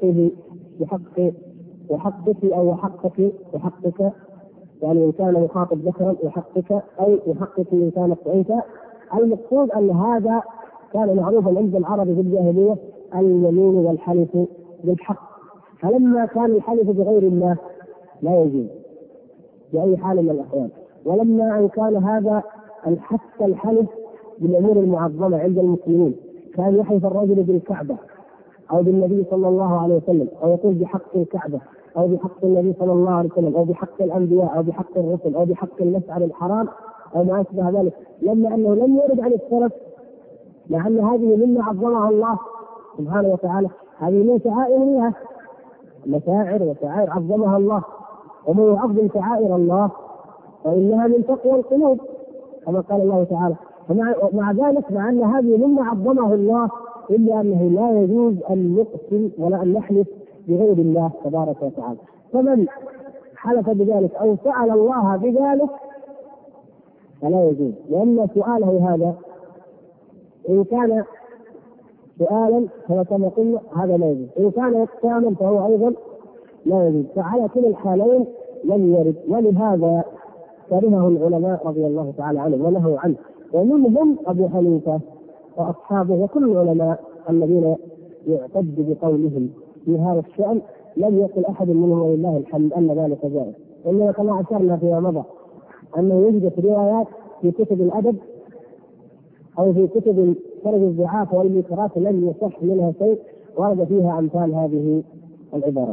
بحقك أو وحقك، يعني إن كان مخاطب ذكرا وحقك أو وحقك إن كانت أنثى. المقصود أن هذا كان معروفا عند العرب في الجاهلية، اليمين والحلف بالحق. فلما كان الحلف بغير الله لا يجوز بأي حال من الأحوال، ولما أن كان هذا حتى الحلف بالأمور المعظمة عند المسلمين، كان يحلف الرجل بالكعبة أو بالنبي صلى الله عليه وسلم، أو يقول بحق الكعبة أو بحق النبي صلى الله عليه وسلم أو بحق الأنبياء أو بحق الرسل أو بحق المسعر الحرام أو ما أشبه ذلك، لما أنه لم يرد عن السلف، مع أن هذه مما عظمها الله سبحانه وتعالى، هذه من شعائر الله، مشاعر وشعائر عظمها الله، ومن يعظم شعائر الله فإنها من تقوى القلوب كما قال الله تعالى. ومع ذلك مع أن هذه مما عظمه الله، إلا أنه لا يجوز أن نقسم ولا أن نحلف بغير الله تبارك وتعالى. فمن حلف بذلك أو سأل الله بذلك فلا يجوز، لأن سؤاله هذا إن كان سؤالا كما قلنا هذا لا يجوز، إن كان اقساما فهو أيضا لا يجوز. فعلى كل الحالين لم يرد، ولهذا كرهه العلماء رضي الله تعالى عنهم ونهوا عنه، ومنهم أبو حنيفة وأصحابه وكل العلماء الذين يعتد بقولهم في هذا الشأن. لم يقل أحد منهم ولله الحمد أن ذلك جائز، إنما كما أشرنا فيما مضى أنه يوجد روايات في كتب الأدب أو في كتب فرج الضعاف والمنكرات لم يصح منها شيء ورد فيها أمثال هذه العبارات.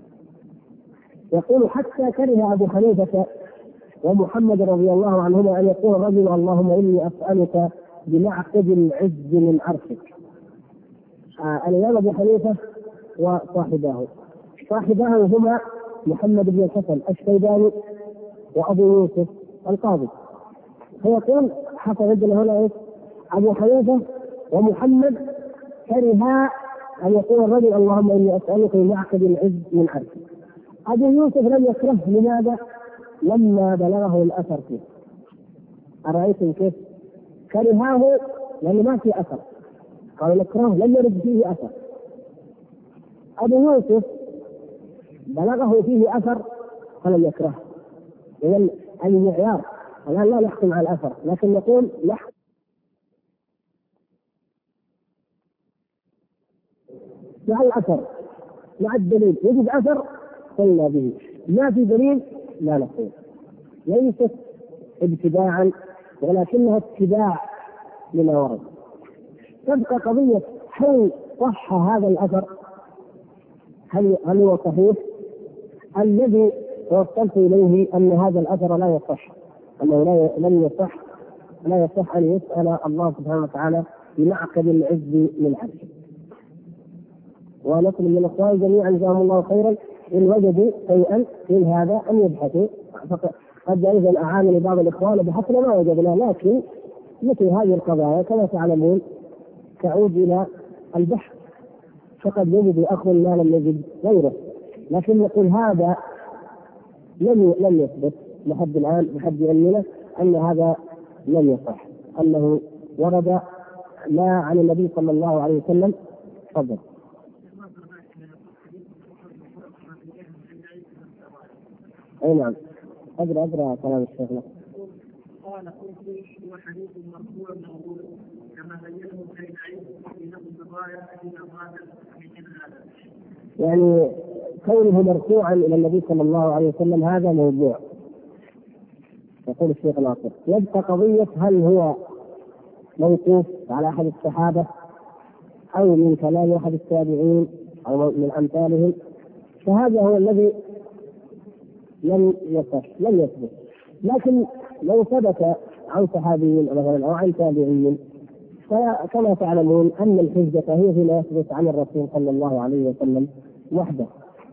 يقول حتى كره أبو حنيفة ومحمد رضي الله عنهما أن يقول الرجل اللهم إني أسألك بمعقد العز من عرشك. الإمام أبو حنيفة وصاحباه هما محمد بن الحسن الشيباني وأبو يوسف القاضي. فيقول حصل عندنا هنا أبو حنيفة ومحمد كرها أن يقول الرجل اللهم إني أسألك بمعقد العز من عرشك. أبو يوسف لم يكره. لماذا؟ لما بلغه الأثر فيه. أرأيتم كيف؟ كرهاه لأنه ما في أثر، قالوا نكره لم يرد فيه أثر. أبو يوسف بلغه فيه أثر فلم يكره. إذن المعيار الآن لا نحكم على الأثر، لكن نقول نحكم مع الأثر مع الدليل. يجب أثر قلنا به، ما في دليل لا نقول. ليست ابتداعا ولكنها اتباع لما ورد. تبقى قضية هل صح هذا الأثر؟ هل هو صحيح؟ الذي وصلت إليه أن هذا الأثر لا يصح، أنه لا يصح أن يسأل الله سبحانه وتعالى بمعقد العز من عرشه. ونطلب من الإخوان جميعا جزاهم الله خيرا إن وجدوا شيئا من هذا أن يبحثوا. قد أيضا أعانني بعض الإخوان بحثنا ما وجدنا، لكن مثل هذه القضايا كما تعلمون تعود إلى البحث، فقد يجد أخ ما لم يجد غيره. لكن نقول هذا لم يثبت لحد الآن بحد علمنا أن هذا لم يصح، أنه ورد لا عن النبي صلى الله عليه وسلم. تفضل. أي نعم، أقرأ كلام الشيخ لك. قال قلت هو حديث مرفوع موضوع كما بينه بين عيسى في نفس الرايه الى هذا. يعني كونه مرفوعا الى النبي صلى الله عليه وسلم هذا موضوع، يقول الشيخ ناصر. يبقى قضية هل هو موقوف على أحد الصحابة أو من كلام أحد التابعين أو من أمثالهم، فهذا هو الذي لم يثبت. لكن لو ثبت عن صحابي مثلا أو عن تابعين، فكما تعلمون أن الحجة هي فيما يثبت عن الرسول صلى الله عليه وسلم وحده.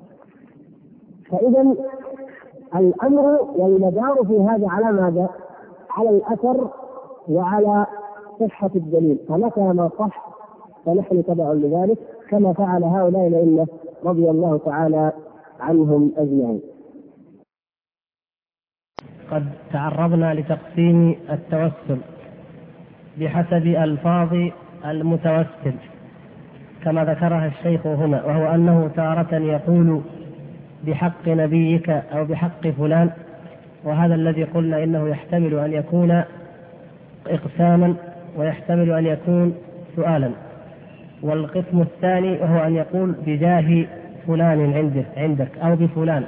فإذا الأمر والمدار في هذا على ماذا؟ على الأثر وعلى صحة الدليل، فمتى ما صح فنحن تبع لذلك كما فعل هؤلاء الأئمة رضي الله تعالى عنهم أجمعين. قد تعرضنا لتقسيم التوسل بحسب ألفاظ المتوسل كما ذكرها الشيخ هنا، وهو أنه تارة يقول بحق نبيك أو بحق فلان، وهذا الذي قلنا إنه يحتمل أن يكون إقساما ويحتمل أن يكون سؤالا. والقسم الثاني وهو أن يقول بجاه فلان عندك أو بفلان.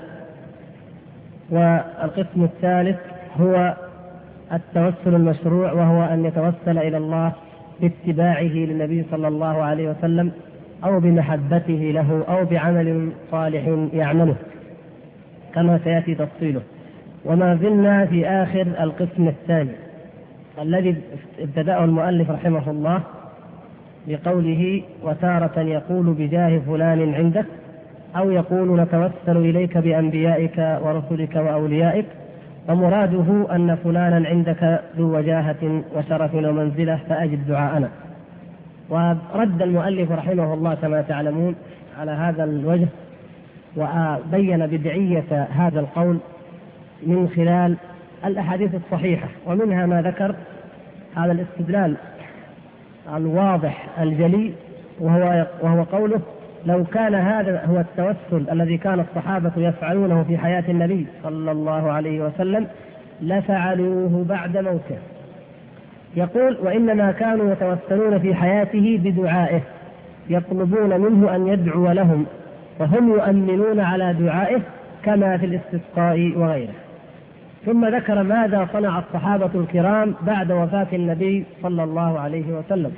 والقسم الثالث هو التوسل المشروع، وهو أن يتوسل إلى الله باتباعه للنبي صلى الله عليه وسلم أو بمحبته له أو بعمل صالح يعمله كما سيأتي تفصيله. وما زلنا في آخر القسم الثاني الذي ابتدأه المؤلف رحمه الله بقوله وتارة يقول بجاه فلان عندك، أو يقول نتوسل إليك بأنبيائك ورسلك وأوليائك، ومراده أن فلانا عندك ذو وجاهة وشرف ومنزلة فأجب دعاءنا. ورد المؤلف رحمه الله كما تعلمون على هذا الوجه، وبين بدعية هذا القول من خلال الأحاديث الصحيحة، ومنها ما ذكر هذا الاستدلال الواضح الجلي، وهو قوله لو كان هذا هو التوسل الذي كان الصحابة يفعلونه في حياة النبي صلى الله عليه وسلم لفعلوه بعد موته. يقول وإنما كانوا يتوسلون في حياته بدعائه، يطلبون منه أن يدعو لهم وهم يؤمنون على دعائه كما في الاستسقاء وغيره. ثم ذكر ماذا صنع الصحابة الكرام بعد وفاة النبي صلى الله عليه وسلم،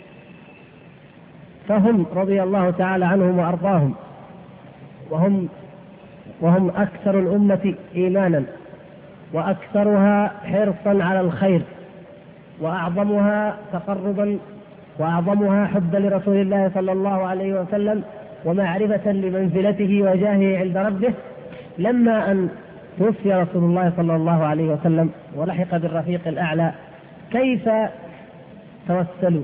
فهم رضي الله تعالى عنهم وأرضاهم وهم أكثر الأمة إيمانا وأكثرها حرصا على الخير وأعظمها تقربا وأعظمها حبا لرسول الله صلى الله عليه وسلم ومعرفة لمنزلته وجاهه عند ربه. لما أن توفي رسول الله صلى الله عليه وسلم ولحق بالرفيق الأعلى كيف توسلوا؟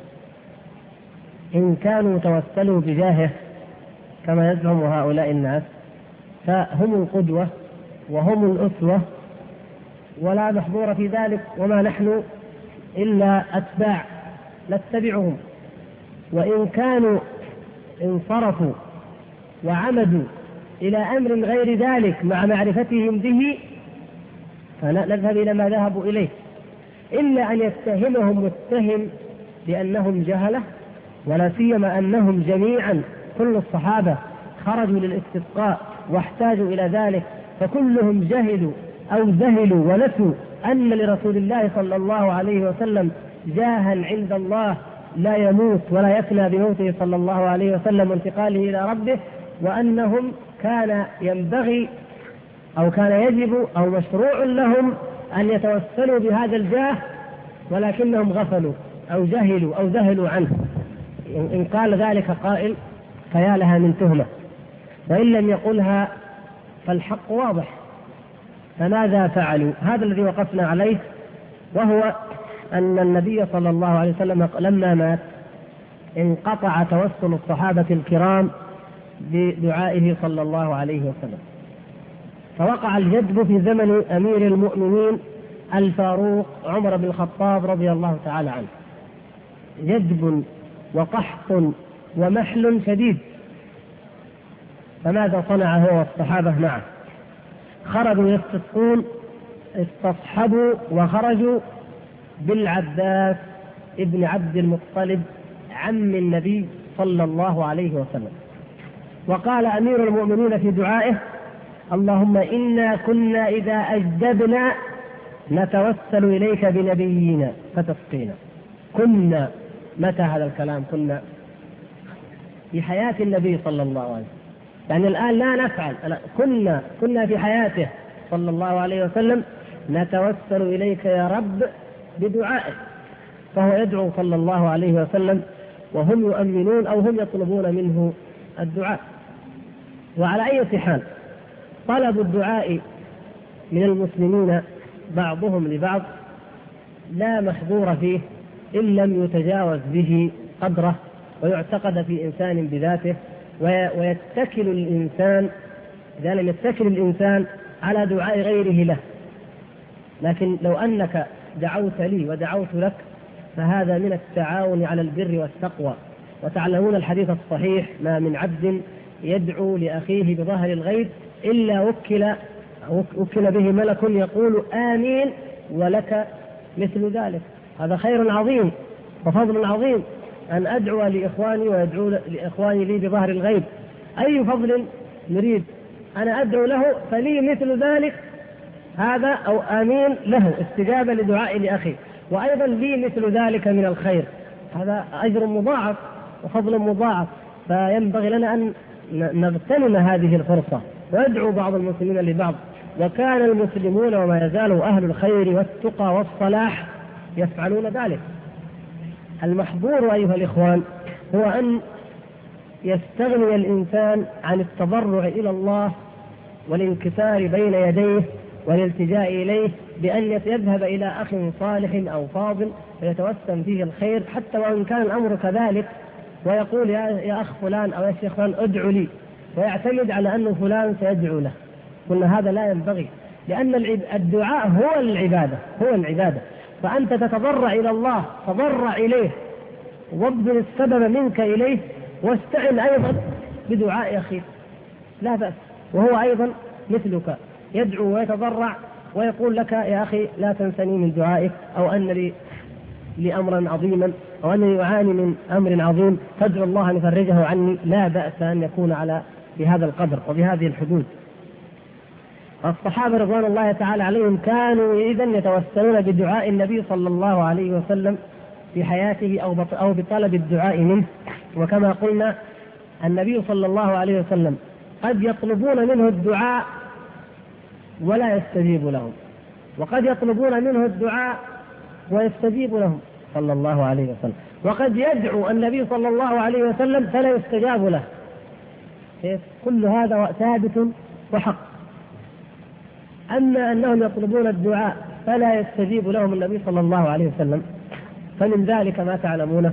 إن كانوا توسلوا بجاهه كما يزعم هؤلاء الناس فهم القدوة وهم الأسوة ولا محظور في ذلك، وما نحن إلا أتباع نتبعهم. وإن كانوا انصرفوا وعمدوا إلى أمر غير ذلك مع معرفتهم به فنذهب إلى ما ذهبوا إليه، إلا أن يتهمهم متهم بأنهم جهلة، ولا سيما أنهم جميعا كل الصحابة خرجوا للاستسقاء واحتاجوا إلى ذلك، فكلهم جهلوا أو ذهلوا ونسوا أن لرسول الله صلى الله عليه وسلم جاها عند الله لا يموت ولا يفنى بموته صلى الله عليه وسلم وانتقاله إلى ربه، وأنهم كان ينبغي أو كان يجب أو مشروع لهم أن يتوسلوا بهذا الجاه، ولكنهم غفلوا أو جهلوا أو ذهلوا عنه. إن قال ذلك قائل فيا لها من تهمة، وإن لم يقلها فالحق واضح. فماذا فعلوا؟ هذا الذي وقفنا عليه، وهو أن النبي صلى الله عليه وسلم لما مات انقطع توسل الصحابة الكرام بدعائه صلى الله عليه وسلم، فوقع الجدب في زمن أمير المؤمنين الفاروق عمر بن الخطاب رضي الله تعالى عنه، جدب وقحط ومحل شديد. فماذا صنع هو والصحابة معه؟ خرجوا يستسقون، استصحبوا وخرجوا بالعباس ابن عبد المطلب عم النبي صلى الله عليه وسلم. وقال أمير المؤمنين في دعائه: اللهم إنا كنا إذا أجدبنا نتوسل إليك بنبينا فتسقينا. كنا، متى هذا الكلام؟ كنا في حياة النبي صلى الله عليه وسلم، يعني الآن لا نفعل، كنا في حياته صلى الله عليه وسلم نتوسل إليك يا رب بدعائه. فهو يدعو صلى الله عليه وسلم وهم يؤمنون أو هم يطلبون منه الدعاء. وعلى أي حال طلب الدعاء من المسلمين بعضهم لبعض لا محظور فيه إن لم يتجاوز به قدره ويعتقد في إنسان بذاته، ويتكل الإنسان إذا لم يتكل الإنسان على دعاء غيره له. لكن لو أنك دعوت لي ودعوت لك فهذا من التعاون على البر والتقوى. وتعلمون الحديث الصحيح: ما من عبد يدعو لأخيه بظهر الغيب إلا وكل به ملك يقول آمين ولك مثل ذلك. هذا خير عظيم وفضل عظيم أن أدعو لإخواني ويدعو لإخواني لي بظهر الغيب. أي فضل نريد؟ أنا أدعو له فلي مثل ذلك، هذا أو آمين له استجابة لدعائي لأخي، وأيضا لي مثل ذلك من الخير. هذا أجر مضاعف وفضل مضاعف. فينبغي لنا أن نغتنم هذه الفرصة ويدعو بعض المسلمين لبعض. وكان المسلمون وما يزال أهل الخير والتقى والصلاح يفعلون ذلك. المحظور أيها الإخوان هو أن يستغني الإنسان عن التضرع إلى الله والانكسار بين يديه والالتجاء إليه بأن يذهب إلى أخ صالح أو فاضل ويتوسم فيه الخير حتى وإن كان الأمر كذلك، ويقول يا أخ فلان أو يا شيخ فلان ادعو لي، ويعتمد على أن فلان سيدعو له. قلنا هذا لا ينبغي، لأن الدعاء هو العبادة. فأنت تتضرع إلى الله، تضرع إليه وابذل السبب منك إليه، واستعن أيضا بدعاء أخيك لا بأس، وهو أيضا مثلك يدعو ويتضرع ويقول لك يا أخي لا تنسني من دعائك، أو أن لي أمرا عظيما، أو أنني أعاني من أمر عظيم فادعو الله أن يفرجه عني. لا بأس أن يكون بهذا القدر وبهذه الحدود. الصحابة رضوان الله تعالى عليهم كانوا إذن يتوسلون بدعاء النبي صلى الله عليه وسلم في حياته أو بطلب الدعاء منه. وكما قلنا النبي صلى الله عليه وسلم قد يطلبون منه الدعاء ولا يستجيب لهم، وقد يطلبون منه الدعاء ويستجيب لهم صلى الله عليه وسلم، وقد يدعو النبي صلى الله عليه وسلم فلا يستجاب له. كل هذا ثابت وحق. أما أنهم يطلبون الدعاء فلا يستجيب لهم النبي صلى الله عليه وسلم، فمن ذلك ما تعلمونه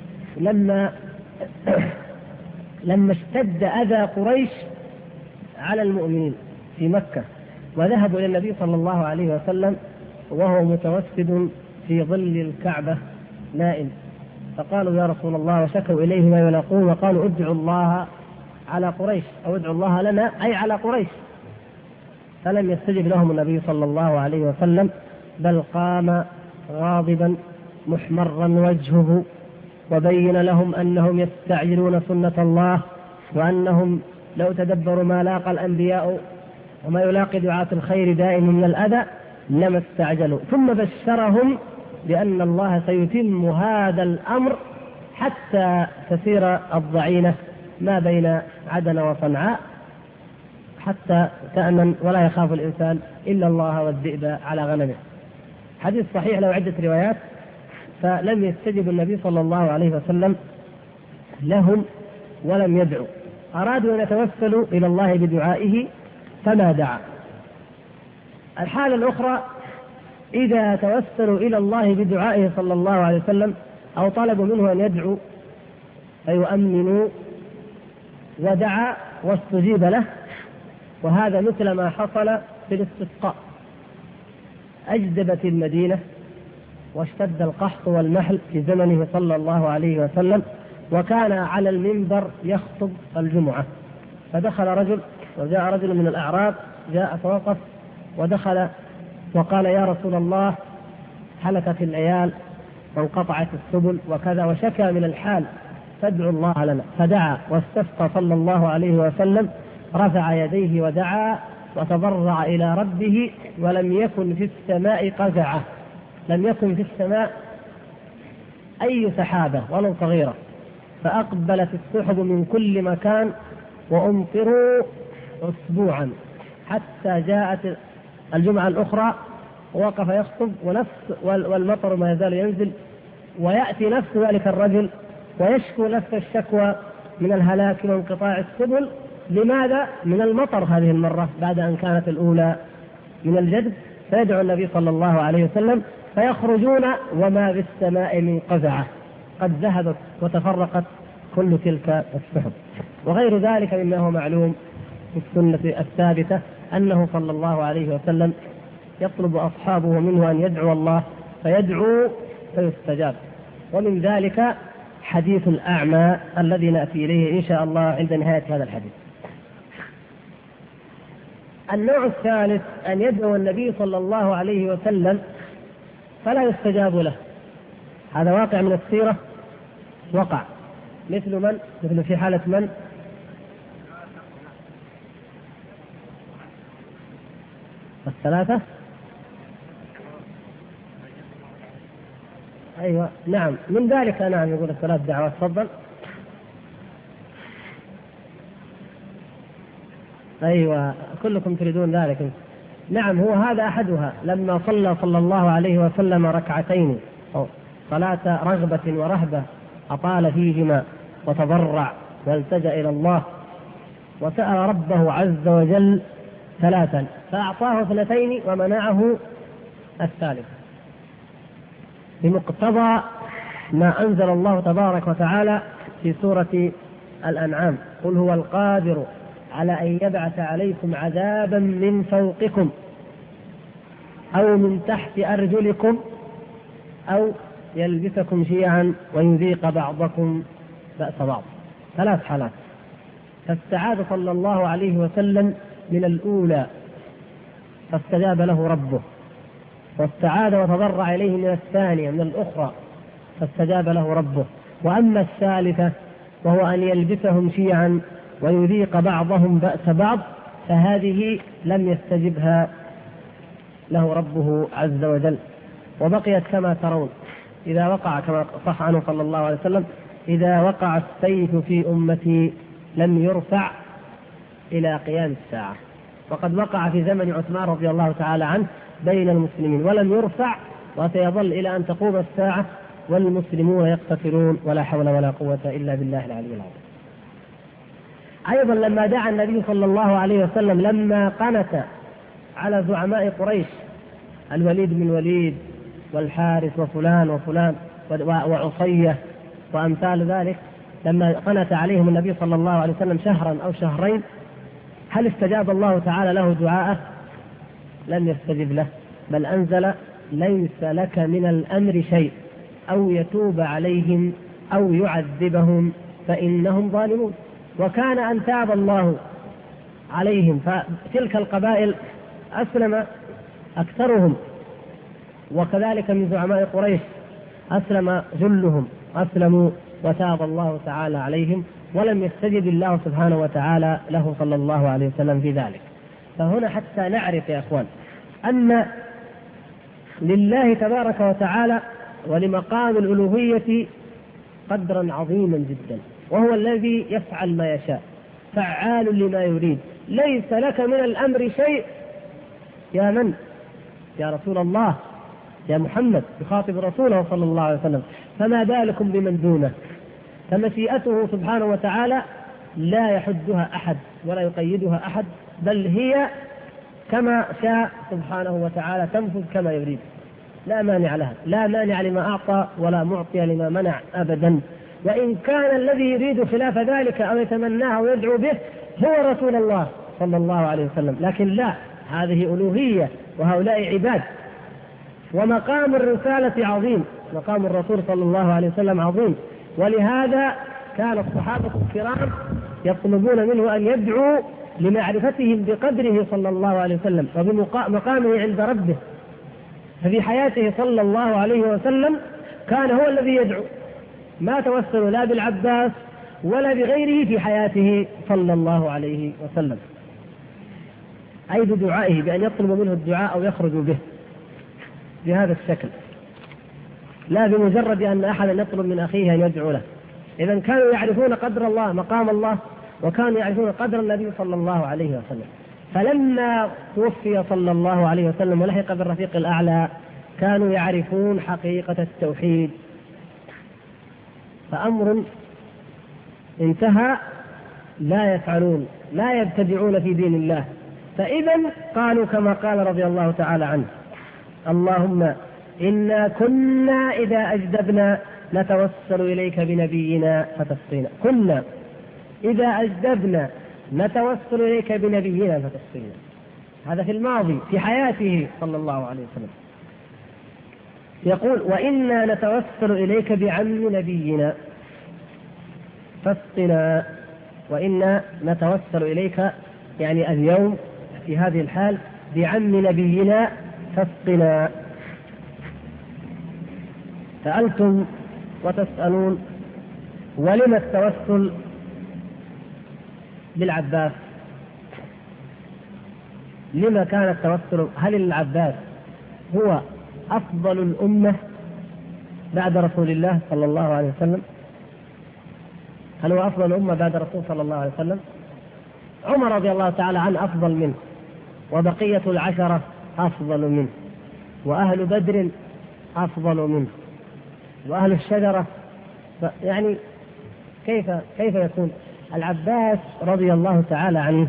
لما اشتد أذى قريش على المؤمنين في مكة وذهبوا إلى النبي صلى الله عليه وسلم وهو متوسد في ظل الكعبة نائم، فقالوا يا رسول الله، وشكوا إليه ما يلاقون وقالوا ادعوا الله على قريش، أو ادعوا الله لنا أي على قريش. فلم يستجب لهم النبي صلى الله عليه وسلم، بل قام غاضبا محمرا وجهه وبين لهم أنهم يستعجلون سنة الله، وأنهم لو تدبروا ما لاقى الأنبياء وما يلاقي دعاة الخير دائما من الأذى لما استعجلوا، ثم بشرهم بأن الله سيتم هذا الأمر حتى تسير الضعينة ما بين عدن وصنعاء حتى تأمن ولا يخاف الإنسان إلا الله والذئب على غنمه. حديث صحيح له عدة روايات. فلم يستجب النبي صلى الله عليه وسلم لهم ولم يدعوا، أرادوا أن يتوسلوا إلى الله بدعائه فما دعا. الحالة الأخرى إذا توسلوا إلى الله بدعائه صلى الله عليه وسلم أو طلبوا منه أن يدعوا فيؤمنوا ودعا واستجيب له، وهذا مثل ما حصل في الاستسقاء. أجدبت المدينة واشتد القحط والمحل في زمنه صلى الله عليه وسلم، وكان على المنبر يخطب الجمعة، فدخل رجل وجاء رجل من الأعراب جاء فوقف ودخل وقال: يا رسول الله، هلكت العيال وانقطعت السبل وكذا، وشكى من الحال، فادعوا الله لنا. فدعا واستسقى صلى الله عليه وسلم، رفع يديه ودعا وتضرع إلى ربه، ولم يكن في السماء قزعة، لم يكن في السماء أي سحابة ولو صغيرة، فأقبلت السحب من كل مكان وأمطروا أسبوعا حتى جاءت الجمعة الأخرى ووقف يخطب والمطر ما يزال ينزل، ويأتي نفس ذلك الرجل ويشكو نفس الشكوى من الهلاك وانقطاع السبل. لماذا؟ من المطر هذه المرة بعد أن كانت الأولى من الجدب. فيدعو النبي صلى الله عليه وسلم فيخرجون وما بالسماء من قزعة، قد ذهبت وتفرقت كل تلك السحب. وغير ذلك مما هو معلوم في السنة الثابتة أنه صلى الله عليه وسلم يطلب أصحابه منه أن يدعو الله فيدعو فيستجاب. ومن ذلك حديث الأعمى الذي نأتي إليه إن شاء الله عند نهاية هذا الحديث. النوع الثالث أن يدعو النبي صلى الله عليه وسلم فلا يستجاب له. هذا واقع من السيرة، وقع مثل في حالة من؟ الثلاثة. أيوة نعم، من ذلك نعم يقول الثلاث دعوات. تفضل. أيوة كلكم تريدون ذلك. نعم هو هذا أحدها، لما صلى الله عليه وسلم ركعتين صلاة رغبة ورهبة أطال فيهما وتضرع والتجأ إلى الله وسأل ربه عز وجل ثلاثا، فأعطاه 2 ومنعه الثالث بمقتضى ما أنزل الله تبارك وتعالى في سورة الأنعام: قل هو القادر على أن يبعث عليكم عذابا من فوقكم أو من تحت أرجلكم أو يلبسكم شيعا ويذيق بعضكم بأس بعض. 3 حالات. فاستعاذ صلى الله عليه وسلم من الأولى فاستجاب له ربه، واستعاذ وتضرع إليه من الثانية من الأخرى فاستجاب له ربه. وأما الثالثة وهو أن يلبسهم شيعا ويذيق بعضهم بأس بعض فهذه لم يستجبها له ربه عز وجل، وبقيت كما ترون. إذا وقع كما صح عنه صلى الله عليه وسلم: إذا وقع السيف في أمتي لم يرفع إلى قيام الساعة. وقد وقع في زمن عثمان رضي الله تعالى عنه بين المسلمين ولم يرفع، وسيظل إلى أن تقوم الساعة والمسلمون يقتتلون ولا حول ولا قوة إلا بالله العلي العظيم. أيضا لما دعا النبي صلى الله عليه وسلم لما قنت على زعماء قريش الوليد بن الوليد والحارث وفلان وفلان وعصية وأمثال ذلك، لما قنت عليهم النبي صلى الله عليه وسلم شهرا أو شهرين، هل استجاب الله تعالى له دعاءه؟ لم يستجب له، بل أنزل: ليس لك من الأمر شيء أو يتوب عليهم أو يعذبهم فإنهم ظالمون. وكان أن تاب الله عليهم، فتلك القبائل أسلم أكثرهم، وكذلك من زعماء قريش أسلم جلهم، أسلموا وتاب الله تعالى عليهم، ولم يستجب الله سبحانه وتعالى له صلى الله عليه وسلم في ذلك. فهنا حتى نعرف يا أخوان أن لله تبارك وتعالى ولمقام الألوهية قدرا عظيما جدا، وهو الذي يفعل ما يشاء، فعال لما يريد، ليس لك من الأمر شيء يا من؟ يا رسول الله، يا محمد، يخاطب رسوله صلى الله عليه وسلم، فما بالكم بمن دونه؟ فمشيئته سبحانه وتعالى لا يحدها أحد ولا يقيدها أحد، بل هي كما شاء سبحانه وتعالى تنفذ كما يريد، لا مانع لها، لا مانع لما أعطى ولا معطي لما منع أبدا. وإن كان الذي يريد خلاف ذلك أو يتمناه أو يدعو به هو رسول الله صلى الله عليه وسلم، لكن لا، هذه ألوهية وهؤلاء عباد. ومقام الرسالة عظيم، مقام الرسول صلى الله عليه وسلم عظيم، ولهذا كان الصحابة الكرام يطلبون منه أن يدعو لمعرفتهم بقدره صلى الله عليه وسلم وبمقامه عند ربه. ففي حياته صلى الله عليه وسلم كان هو الذي يدعو، ما توسل لا بالعباس ولا بغيره في حياته صلى الله عليه وسلم، أي بدعائه، بأن يطلب منه الدعاء أو يخرج به بهذا الشكل، لا بمجرد أن أحدا يطلب من أخيه أن يدعو له. إذن كانوا يعرفون قدر الله، مقام الله، وكانوا يعرفون قدر النبي صلى الله عليه وسلم. فلما توفي صلى الله عليه وسلم ولحق بالرفيق الأعلى كانوا يعرفون حقيقة التوحيد، فأمر انتهى لا يفعلون، لا يبتدعون في دين الله. فإذا قالوا كما قال رضي الله تعالى عنه: اللهم إنا كنا إذا أجدبنا نتوسل إليك بنبينا فتسقينا. كنا إذا أجدبنا نتوسل إليك بنبينا فتسقينا، هذا في الماضي في حياته صلى الله عليه وسلم. يقول: وإنا نتوسل إليك بعم نبينا فاسقنا. وإنا نتوسل إليك يعني اليوم في هذه الحال بعم نبينا فاسقنا. سألتم وتسألون: ولم التوسل بالعباس؟ لما كان التوسل؟ هل العباس هو أفضل الأمة بعد رسول الله صلى الله عليه وسلم؟ هل هو أفضل الأمة بعد رسول صلى الله عليه وسلم؟ عمر رضي الله تعالى عنه أفضل منه، وبقية العشرة أفضل منه، وأهل بدر أفضل منه، وأهل الشجرة، يعني كيف يكون؟ العباس رضي الله تعالى عنه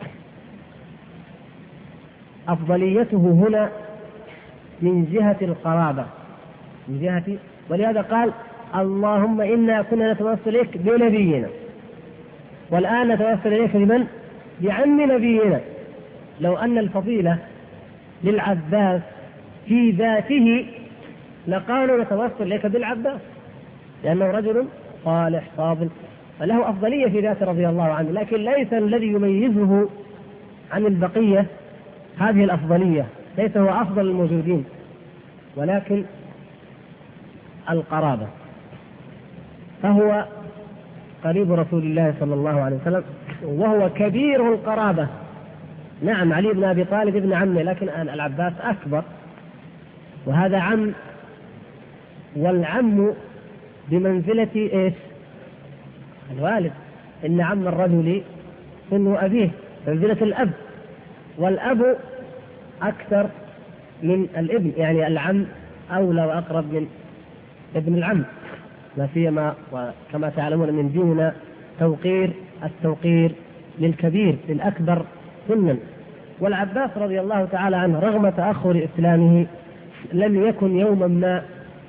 أفضليته هنا من جهة القرابة، من جهة، ولهذا قال: اللهم إنا كنا نتوسل إليك بنبينا، والآن نتوسل إليك بمن؟ بعم نبينا. لو أن الفضيلة للعباس في ذاته لقالوا نتوسل إليك بالعباس، لأنه رجل صالح فاضل، فله أفضلية في ذاته رضي الله عنه، لكن ليس الذي يميزه عن البقية هذه الأفضلية، ليس هو أفضل الموجودين، ولكن القرابة. فهو قريب رسول الله صلى الله عليه وسلم، وهو كبير القرابة. نعم، علي بن أبي طالب ابن عمه، لكن العباس أكبر، وهذا عم، والعم بمنزلة إيش؟ الوالد. إن عم الرجل سن أبيه، منزلة الأب، والأب أكثر من الابن، يعني العم أولى وأقرب من ابن العم، لا سيما وكما تعلمون من ديننا التوقير للكبير للأكبر سنا. والعباس رضي الله تعالى عنه رغم تأخر إسلامه لم يكن يوما ما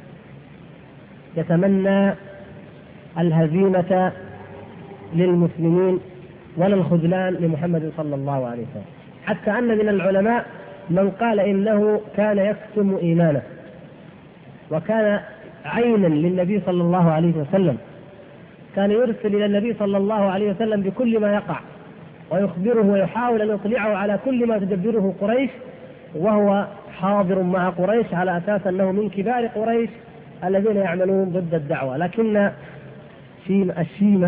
يتمنى الهزيمة للمسلمين ولا الخذلان لمحمد صلى الله عليه وسلم، حتى أن من العلماء من قال إنه كان يكتم إيمانه، وكان عينا للنبي صلى الله عليه وسلم، كان يرسل إلى النبي صلى الله عليه وسلم بكل ما يقع ويخبره ويحاول أن يطلعه على كل ما تدبره قريش، وهو حاضر مع قريش على أساس أنه من كبار قريش الذين يعملون ضد الدعوة. لكن الشيمة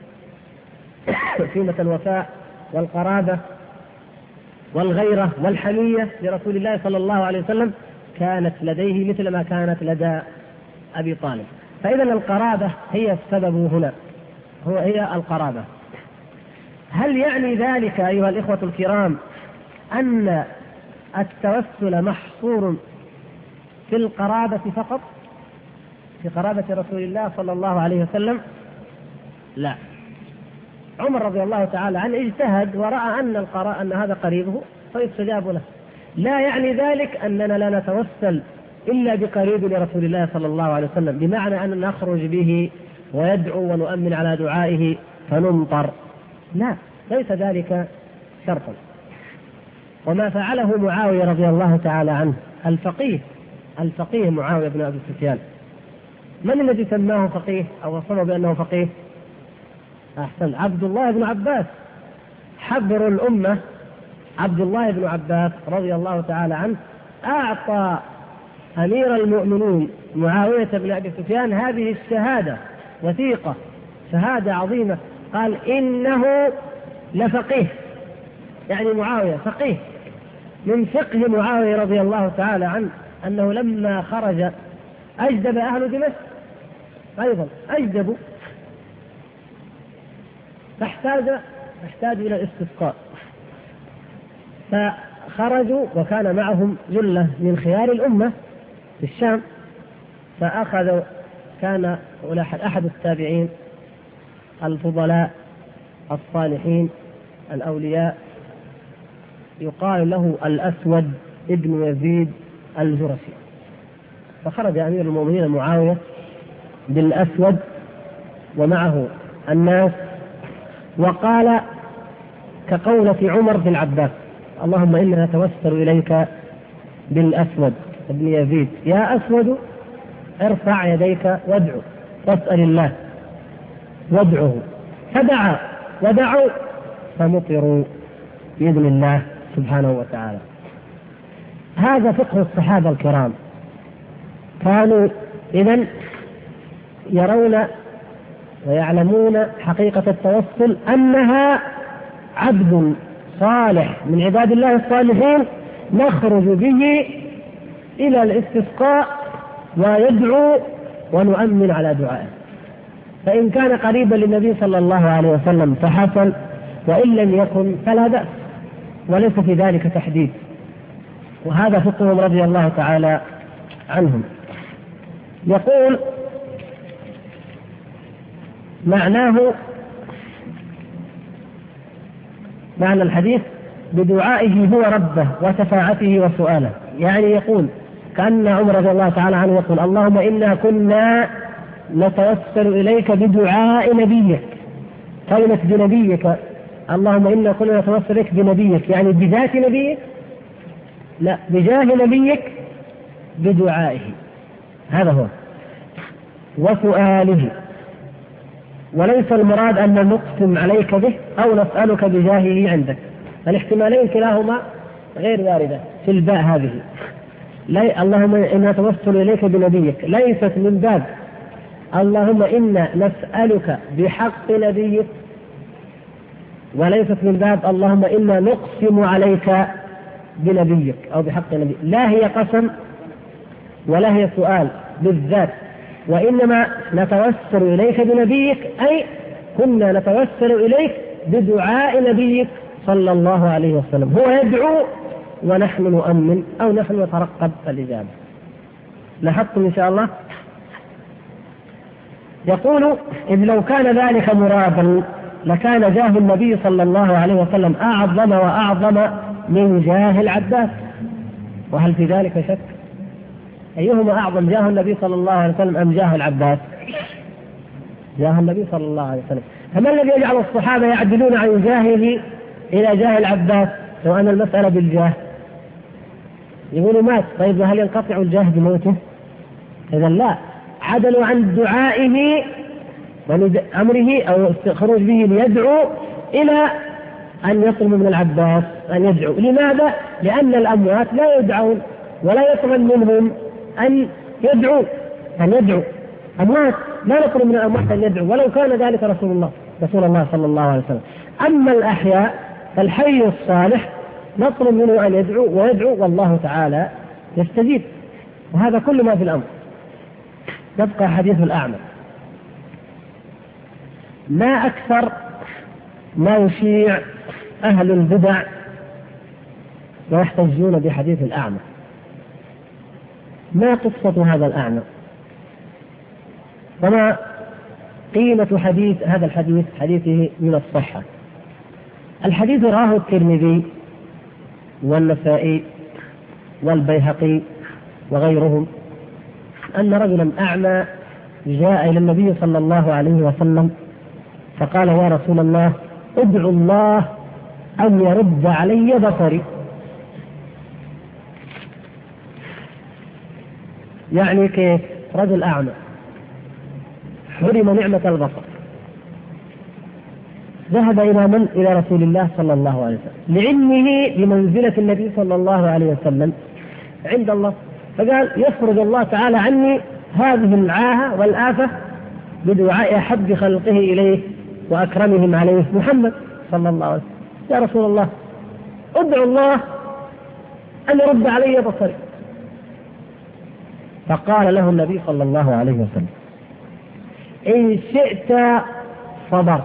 شيمة الوفاء والقرابة والغيرة والحمية لرسول الله صلى الله عليه وسلم كانت لديه مثل ما كانت لدى أبي طالب. فإذا القرابة هي السبب هنا، هي القرابة. هل يعني ذلك أيها الإخوة الكرام أن التوسل محصور في القرابة فقط، في قرابة رسول الله صلى الله عليه وسلم؟ لا. عمر رضي الله تعالى عنه اجتهد ورأى أن هذا قريبه فيستجاب له. لا يعني ذلك أننا لا نتوسل إلا بقريب لرسول الله صلى الله عليه وسلم، بمعنى أن نخرج به ويدعو ونؤمن على دعائه فنمطر. لا، ليس ذلك شرطا. وما فعله معاوية رضي الله تعالى عنه الفقيه معاوية بن أبي سفيان، من الذي سماه فقيه أو وصفه بأنه فقيه؟ أحسن، عبد الله بن عباس، حبر الأمة عبد الله بن عباس رضي الله تعالى عنه أعطى أمير المؤمنين معاوية بن أبي سفيان هذه الشهادة، وثيقة، شهادة عظيمة، قال إنه لفقيه، يعني معاوية فقيه. من فقه معاوية رضي الله تعالى عنه أنه لما خرج أجدب أهل دمشق، أيضا أجدبوا، فاحتاج إلى الاستسقاء، فخرجوا وكان معهم جلة من خيار الأمة في الشام، فأخذوا، كان أحد التابعين الفضلاء الصالحين الأولياء يقال له الأسود ابن يزيد الجرشي، فخرج أمير المؤمنين معاوية بالأسود ومعه الناس، وقال كقولة عمر في العباس: اللهم إنا نتوسل إليك بالأسود ابن يزيد، يا أسود ارفع يديك وادعو واسأل الله، وادعه. فدعا ودعوا فمطروا بإذن الله سبحانه وتعالى. هذا فقه الصحابة الكرام، كانوا إذن يرون ويعلمون حقيقة التوسل، أنها عبد صالح من عباد الله الصالحين نخرج به إلى الاستسقاء ويدعو ونؤمن على دعائه، فإن كان قريبا للنبي صلى الله عليه وسلم فحسن، وإن لم يكن فلا بأس، وليس في ذلك تحديد. وهذا فقههم رضي الله تعالى عنهم. يقول معنى الحديث: بدعائه هو ربه وشفاعته وسؤاله. يعني يقول كأن عمر رضي الله تعالى عنه يقول: اللهم إنا كنا نتوسل إليك بدعاء نبيك، كلمة بنبيك، اللهم إنا كنا نتوسل إليك بنبيك، يعني بذات نبيك؟ لا، بجاه نبيك، بدعائه، هذا هو، وسؤاله. وليس المراد أن نقسم عليك به أو نسألك بجاهه عندك، الاحتمالين كلاهما غير واردة في الباء هذه. اللهم إنا نتوسل إليك بنبيك ليست من باب اللهم إنا نسألك بحق نبيك، وليست من باب اللهم إنا نقسم عليك بنبيك أو بحق نبيك. لا هي قسم ولا هي سؤال بالذات، وإنما نتوسل إليك بنبيك، أي كنا نتوسل إليك بدعاء نبيك صلى الله عليه وسلم، هو يدعو ونحن نؤمن أو نحن نترقب الإجابة. لاحظتم إن شاء الله؟ يقول: إذ لو كان ذلك مرادا لكان جاه النبي صلى الله عليه وسلم أعظم وأعظم من جاه العباس. وهل في ذلك شك؟ أيهما أعظم، جاه النبي صلى الله عليه وسلم أم جاه العباس؟ جاه النبي صلى الله عليه وسلم. فما الذي يجعل الصحابة يعدلون عن جاهه إلى جاه العباس لو أن المسألة بالجاه؟ يقولوا مات، طيب هل ينقطع الجاه بموته؟ إذا لا، عدلوا عن دعائه وأمره أو خروج به ليدعو إلى أن يطلب من العباس أن يدعو. لماذا؟ لأن الأموات لا يدعون ولا يطلب منهم أن يدعوا، أموات لا نطلب من الأموات أن يدعوا، ولو كان ذلك رسول الله صلى الله عليه وسلم. أما الأحياء فالحي الصالح نطلب منه أن يدعو ويدعو، والله تعالى يستجيب. وهذا كل ما في الأمر. يبقى حديث الأعمى. ما أكثر ما يشيع أهل البدع ويحتجون بحديث الأعمى. ما قصة هذا الأعمى؟ وما قيمة هذا الحديث حديثه من الصحة؟ الحديث رواه الترمذي والنسائي والبيهقي وغيرهم أن رجلا أعمى جاء إلى النبي صلى الله عليه وسلم فقال: يا رسول الله، ادعو الله أن يرد علي بصري. يعني كيف؟ رجل أعمى حرم نعمة البصر، ذهب إلى من؟ إلى رسول الله صلى الله عليه وسلم لعلمه بمنزلة النبي صلى الله عليه وسلم عند الله، فقال: يفرج الله تعالى عني هذه العاهة والآفة بدعاء أحب خلقه إليه وأكرمهم عليه محمد صلى الله عليه وسلم. يا رسول الله، ادعو الله أن يرد علي بصري. فقال له النبي صلى الله عليه وسلم: إن شئت صبرت،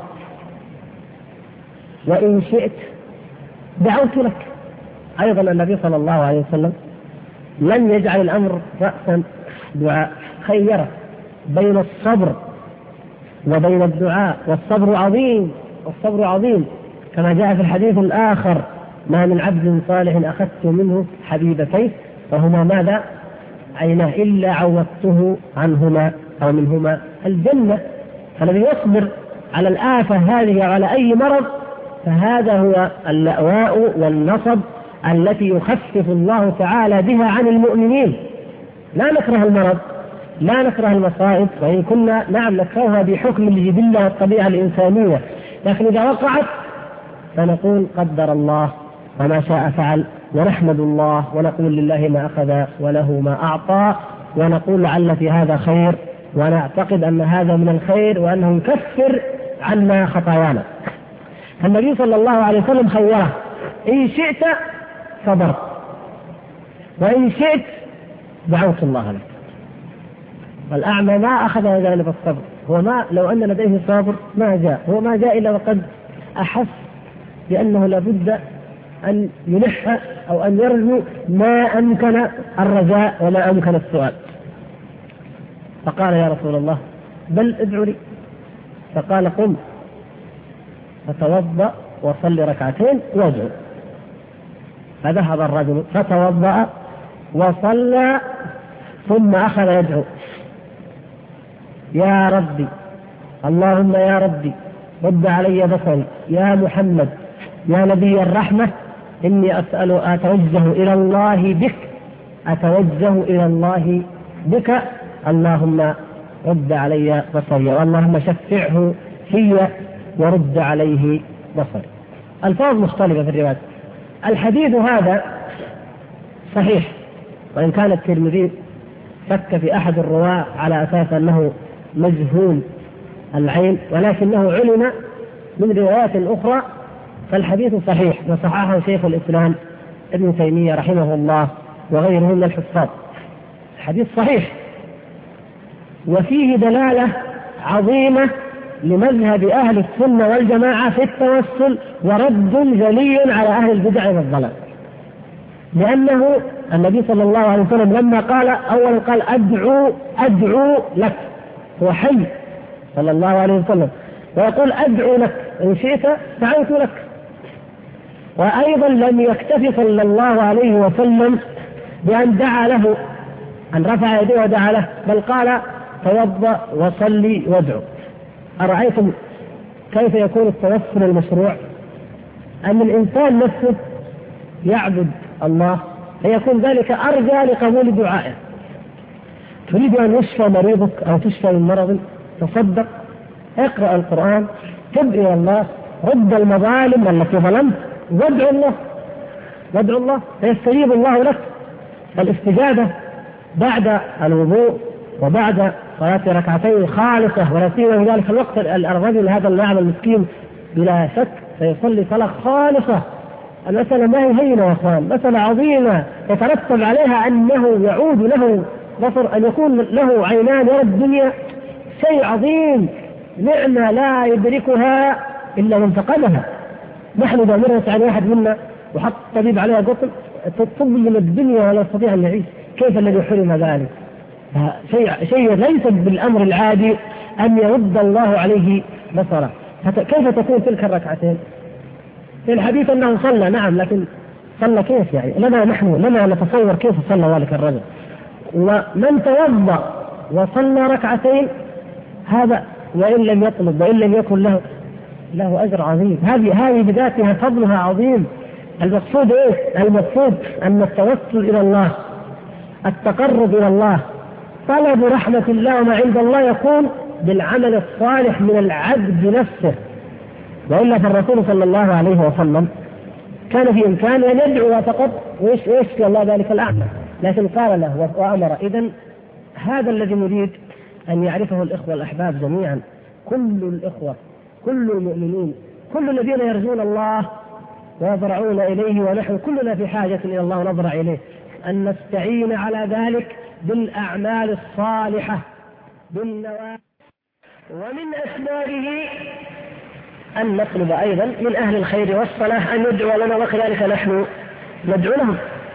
وإن شئت دعوت لك. أيضا النبي صلى الله عليه وسلم لم يجعل الأمر رأسا دعاء، خيره بين الصبر وبين الدعاء، والصبر عظيم كما جاء في الحديث الآخر: ما من عبد صالح أخذت منه حبيبتيه وهما ماذا؟ عيناه، إلا عوضته عنهما أو منهما الجنة. فالذي يصبر على الآفة هذه وعلى أي مرض فهذا هو اللأواء والنصب التي يخفف الله تعالى بها عن المؤمنين. لا نكره المرض، لا نكره المصائب، وإن كنا نعم نكرهها بحكم الجبلة والطبيعة الإنسانية، لكن إذا وقعت فنقول قدر الله وما شاء فعل، ونحمد الله ونقول لله ما أخذ وله ما أعطى، ونقول لعل في هذا خير، ونعتقد أن هذا من الخير وأنه يكفر عنا خطايانا. النبي صلى الله عليه وسلم خيره: إن شئت صبرت، وإن شئت دعوت الله لك. والأعمى ما أخذ جانب الصبر، هو ما لو أن لديه صابر ما جاء، هو ما جاء إلا وقد أحس بأنه لابد أن يلح أو أن يرجو ما أمكن الرجاء وما أمكن السؤال. فقال: يا رسول الله، بل ادعو لي. فقال: قم فتوضأ وصلي ركعتين وادعو. فذهب الرجل فتوضأ وصلى ثم أخذ يدعو: يا ربي، اللهم يا ربي رد علي بصري، يا محمد، يا نبي الرحمة، إني أتوجه إلى الله بك، اللهم رد علي بصري، واللهم شفعه في ورد عليه بصري. الفاظ مختلفة في الروايات. الحديث هذا صحيح، وإن كان الترمذي شك في أحد الرواة على أساس أنه مجهول العين، ولكنه علم من روايات أخرى، فالحديث صحيح وصححه شيخ الإسلام ابن تيمية رحمه الله وغيره من الحفاظ. الحديث صحيح وفيه دلالة عظيمة لمذهب أهل السنة والجماعة في التوسل، ورد جلي على أهل البدع والضلال، لأنه النبي صلى الله عليه وسلم لما قال أولا قال: أدعو لك، هو حي صلى الله عليه وسلم، ويقول: أدعو لك، إن شئت دعوت لك. وأيضا لم يكتف صلى الله عليه وسلم بأن دعا له، أن رفع يديه ودعا له، بل قال: توضأ وصلي وادعو. أرأيتم كيف يكون التوسل المشروع؟ أن الإنسان نفسه يعبد الله فيكون ذلك أرجى لقبول دعائه. تريد أن يشفى مريضك أو تشفى من مرض، تصدق، اقرأ القرآن، تب إلى الله، رد المظالم التي ظلمت، وادعو الله فيستجيب الله لك. الاستجابة بعد الوضوء وبعد صلاة ركعتين خالصة، ولا سيما في ذلك الوقت الرجل هذا اللاعب المسكين بلا شك سيصلي صلاة خالصة. المسألة ما هي هينة يا أخوان، مسألة عظيمة يترتب عليها أنه يعود له بصر أن يكون له عينان يرى الدنيا شيء عظيم، نعمة لا يدركها إلا من فقدها. نحن إذا مرت على واحد منا وحط طبيب عليها قطن تطب من الدنيا ولا يستطيع أن يعيش، كيف الذي حرم ذلك؟ شيء ليس بالأمر العادي أن يرد الله عليه بصره. كيف تكون تلك الركعتين؟ في الحديث أنه صلى، نعم، لكن صلى كيف؟ يعني لنا نتصور كيف صلى ذلك الرجل. ومن توضأ وصلى ركعتين هذا وإن لم يطلب وإن لم يكن له أجر عظيم. هذه بذاتها فضلها عظيم. المقصود إيه؟ المقصود أن التوسل إلى الله، التقرب إلى الله، طلب رحمة الله وما عند الله يكون بالعمل الصالح من العبد نفسه. وإلا فالرسول صلى الله عليه وسلم كان في إمكانه أن يدعو فقط ويشفي الله ذلك الأعمى، لكن قال له وأمر. إذن هذا الذي نريد أن يعرفه الإخوة الأحباب جميعا، كل الإخوة، كل المؤمنين، كل الذين يرجون الله ويضرعون إليه، ونحن كلنا في حاجة إلى الله ونضرع إليه، أن نستعين على ذلك بالأعمال الصالحة بالنوافل. ومن أسبابه أن نطلب أيضا من أهل الخير والصلاح أن يدعو لنا، وكذلك نحن ندعو لهم.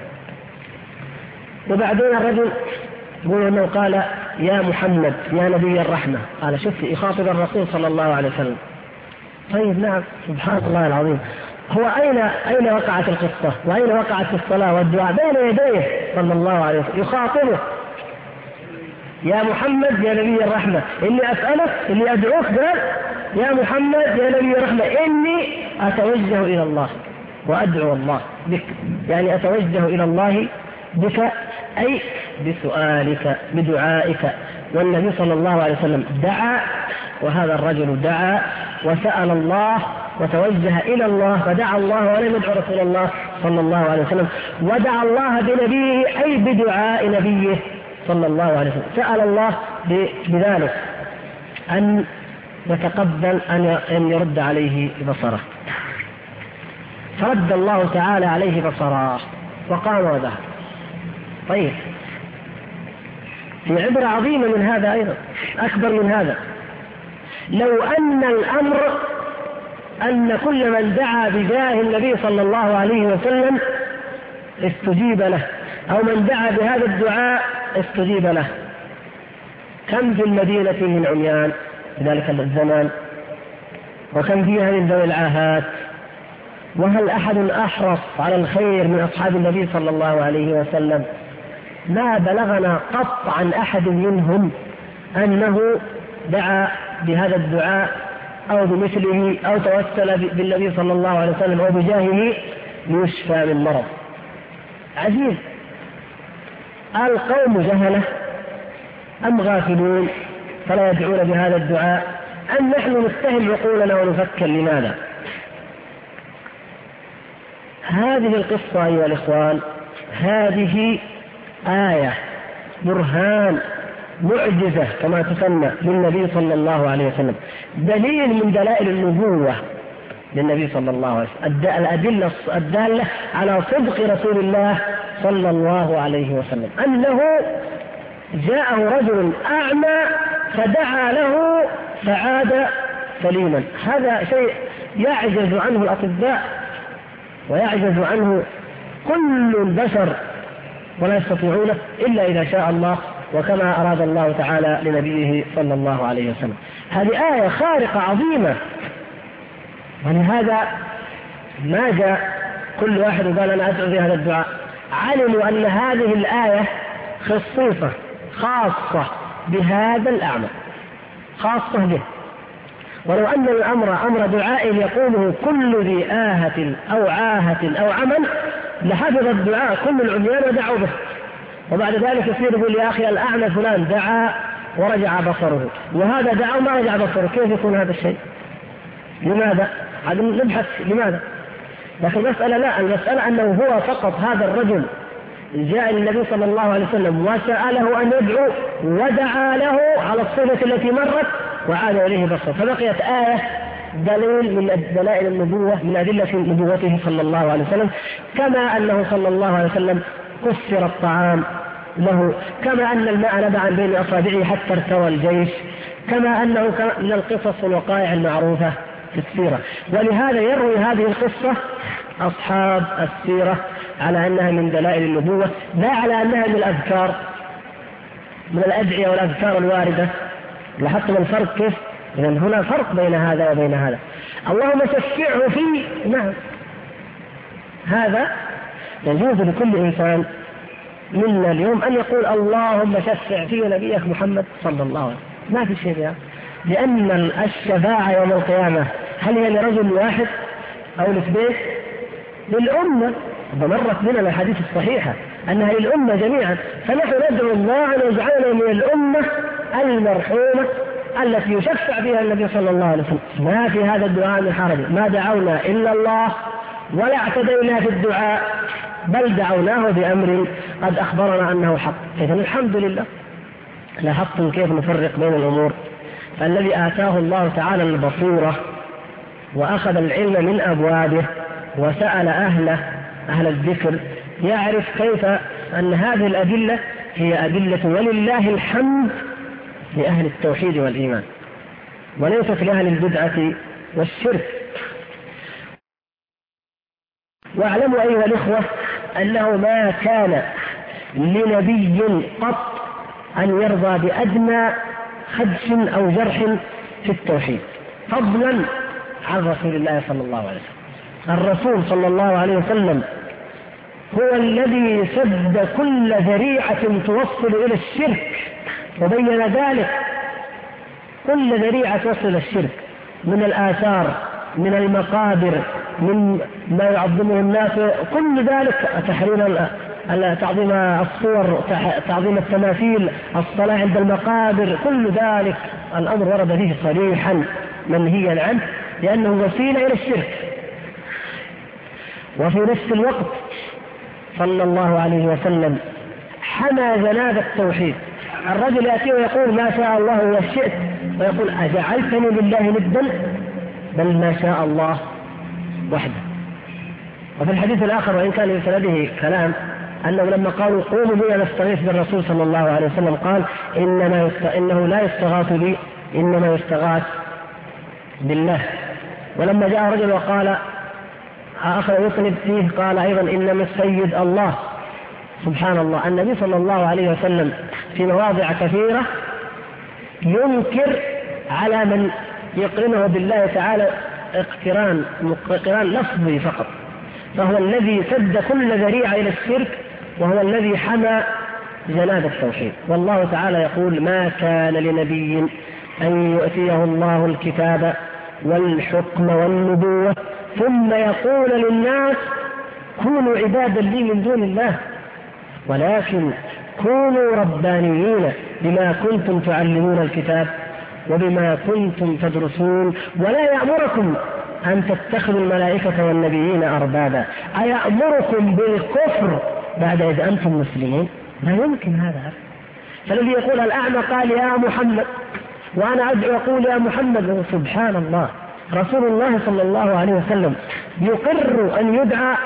وبعدين الرجل يقول أنه قال يا محمد يا نبي الرحمة، قال شوف يخاطب الرسول صلى الله عليه وسلم. طيب نعم، سبحان الله العظيم. هو أين وقعت القصة وأين وقعت الصلاة والدعاء؟ بين يديه صلى الله عليه وسلم يخاطبه يا محمد يا نبي الرحمة، إني أسألك، إني أدعوك، قال يا محمد يا نبي الرحمة إني أتوجه إلى الله وأدعو الله بك، يعني أتوجه إلى الله بك أي بسؤالك بدعائك. والنبي صلى الله عليه وسلم دعا، وهذا الرجل دعا وسأل الله وتوجه إلى الله، فدعا الله ولم يدعو رسول الله صلى الله عليه وسلم، ودعا الله بنبيه أي بدعاء نبيه صلى الله عليه وسلم، سأل الله بذلك أن يتقبل أن يرد عليه بصره، فرد الله تعالى عليه بصره وقام وذهب. طيب في عبرة عظيمة من هذا أيضا، أكبر من هذا. لو أن الأمر أن كل من دعا بجاه النبي صلى الله عليه وسلم استجيب له، أو من دعا بهذا الدعاء استجيب له، كم في المدينة من عميان في ذلك الزمان، وكم فيها من ذوي العاهات، وهل أحد أحرص على الخير من أصحاب النبي صلى الله عليه وسلم؟ ما بلغنا قط عن أحد منهم أنه دعا بهذا الدعاء أو بمثله أو توسل بالنبي صلى الله عليه وسلم أو بجاهه ليشفى من مرض. عجيب، القوم جهلة أم غافلون فلا يدعون بهذا الدعاء، أم نحن نتهم عقولنا ونفكر لماذا؟ هذه القصة أيها الإخوان، هذه آية برهان معجزة كما تسمى للنبي صلى الله عليه وسلم، دليل من دلائل النبوة للنبي صلى الله عليه وسلم، الأدلة الدالة على صدق رسول الله صلى الله عليه وسلم، أنه جاءه رجل أعمى فدعا له فعاد سليما. هذا شيء يعجز عنه الأطباء ويعجز عنه كل البشر ولا يستطيعونه إلا إذا شاء الله وكما أراد الله تعالى لنبيه صلى الله عليه وسلم. هذه آية خارقة عظيمة، ولهذا ما جاء كل واحد وقال أنا أدعو بهذا الدعاء، علموا أن هذه الآية خصيصة خاصة بهذا الأعمى، خاصة به. ولو أن الأمر أمر دعاء يقوله كل ذي آهة أو عاهة أو عمل لحفظ الدعاء كل العميان ودعوا به، وبعد ذلك يصير يقول يا أخي الأعمى فلان دعا ورجع بصره، وهذا دعا وما رجع بصره، كيف يكون هذا الشيء؟ لماذا؟ هذا نبحث لماذا. لكن المسألة لا، المسألة أنه هو فقط هذا الرجل جاء للنبي صلى الله عليه وسلم وسأله أن يدعو ودعا له على الصفة التي مرت وعاد إليه بصره، فبقيت آية دليل من دلائل النبوة من أدلة نبوته صلى الله عليه وسلم. كما أنه صلى الله عليه وسلم كسر الطعام له، كما أن الماء نبع بين أصابعه حتى ارتوى الجيش، كما أنه من القصص والوقائع المعروفة في السيرة. ولهذا يروي هذه القصة أصحاب السيرة على أنها من دلائل النبوة، لا على أنها من الأذكار، من الأدعية والأذكار الواردة. لاحظتم الفرق كيف؟ إذن هنا فرق بين هذا وبين هذا. اللهم شفعه فيه، نعم، هذا يجوز لكل إنسان منا اليوم أن يقول اللهم شفع في نبيك محمد صلى الله عليه وسلم، ما في شيء يعني. لأن الشفاعة يوم القيامة هل هي لرجل واحد أو لاثنين؟ للأمة، ومرت بنا الحديث الصحيحة أنها للأمة جميعا. فنحن ندعو الله أن يجعلنا من الأمة المرحومة التي يشفع بها النبي صلى الله عليه وسلم. ما في هذا الدعاء من حرج، ما دعونا إلا الله ولا اعتدينا في الدعاء، بل دعوناه بأمر قد أخبرنا أنه حق. إذن الحمد لله. لاحظتم كيف نفرق بين الأمور؟ فالذي آتاه الله تعالى البصيرة وأخذ العلم من أبوابه وسأل أهل الذكر يعرف كيف أن هذه الأدلة هي أدلة ولله الحمد لأهل التوحيد والإيمان، وليست لأهل البدعة والشرك. واعلموا أيها الإخوة أنه ما كان لنبي قط أن يرضى بأدنى خدش أو جرح في التوحيد، فضلا عن رسول الله صلى الله عليه وسلم. الرسول صلى الله عليه وسلم هو الذي سد كل ذريعة توصل إلى الشرك، وبين ذلك كل ذريعة توصل إلى الشرك من الآثار، من المقابر، من ما يعظمه الناس، كل ذلك تحريم تعظيم الصور، تعظيم التماثيل، الصلاة عند المقابر، كل ذلك الأمر ورد فيه صريحا منهيا عنه لأنه وسيلة إلى الشرك. وفي نفس الوقت صلى الله عليه وسلم حمى جناب التوحيد. الرجل يأتي ويقول ما شاء الله وشئت، ويقول أجعلتني لله ندا، بل ما شاء الله وحده. وفي الحديث الآخر وإن كان لسنده كلام أنه لما قالوا قوموا بنا نستغيث بالرسول صلى الله عليه وسلم قال إنه لا يستغاث بي، إنما يستغاث بالله. ولما جاء رجل وقال آخر يطلب فيه قال أيضا إنما السيد الله. سبحان الله، النبي صلى الله عليه وسلم في مواضع كثيرة ينكر على من يقرنه بالله تعالى اقتران لفظي فقط، فهو الذي سد كل ذريعة إلى الشرك، وهو الذي حمى جناب التوحيد. والله تعالى يقول ما كان لنبي أن يؤتيه الله الكتاب والحكم والنبوة ثم يقول للناس كونوا عبادا لي من دون الله، ولكن كونوا ربانيين بما كنتم تعلمون الكتاب وبما كنتم تدرسون، ولا يأمركم أن تتخذوا الملائكة والنبيين أربابا. أيأمركم بالكفر بعد إذ أنتم مسلمون؟ لا يمكن هذا. فالذي يقول الأعمى قال يا محمد، وأنا أدعو أقول يا محمد. سبحان الله، رسول الله صلى الله عليه وسلم يقر أن يدعى،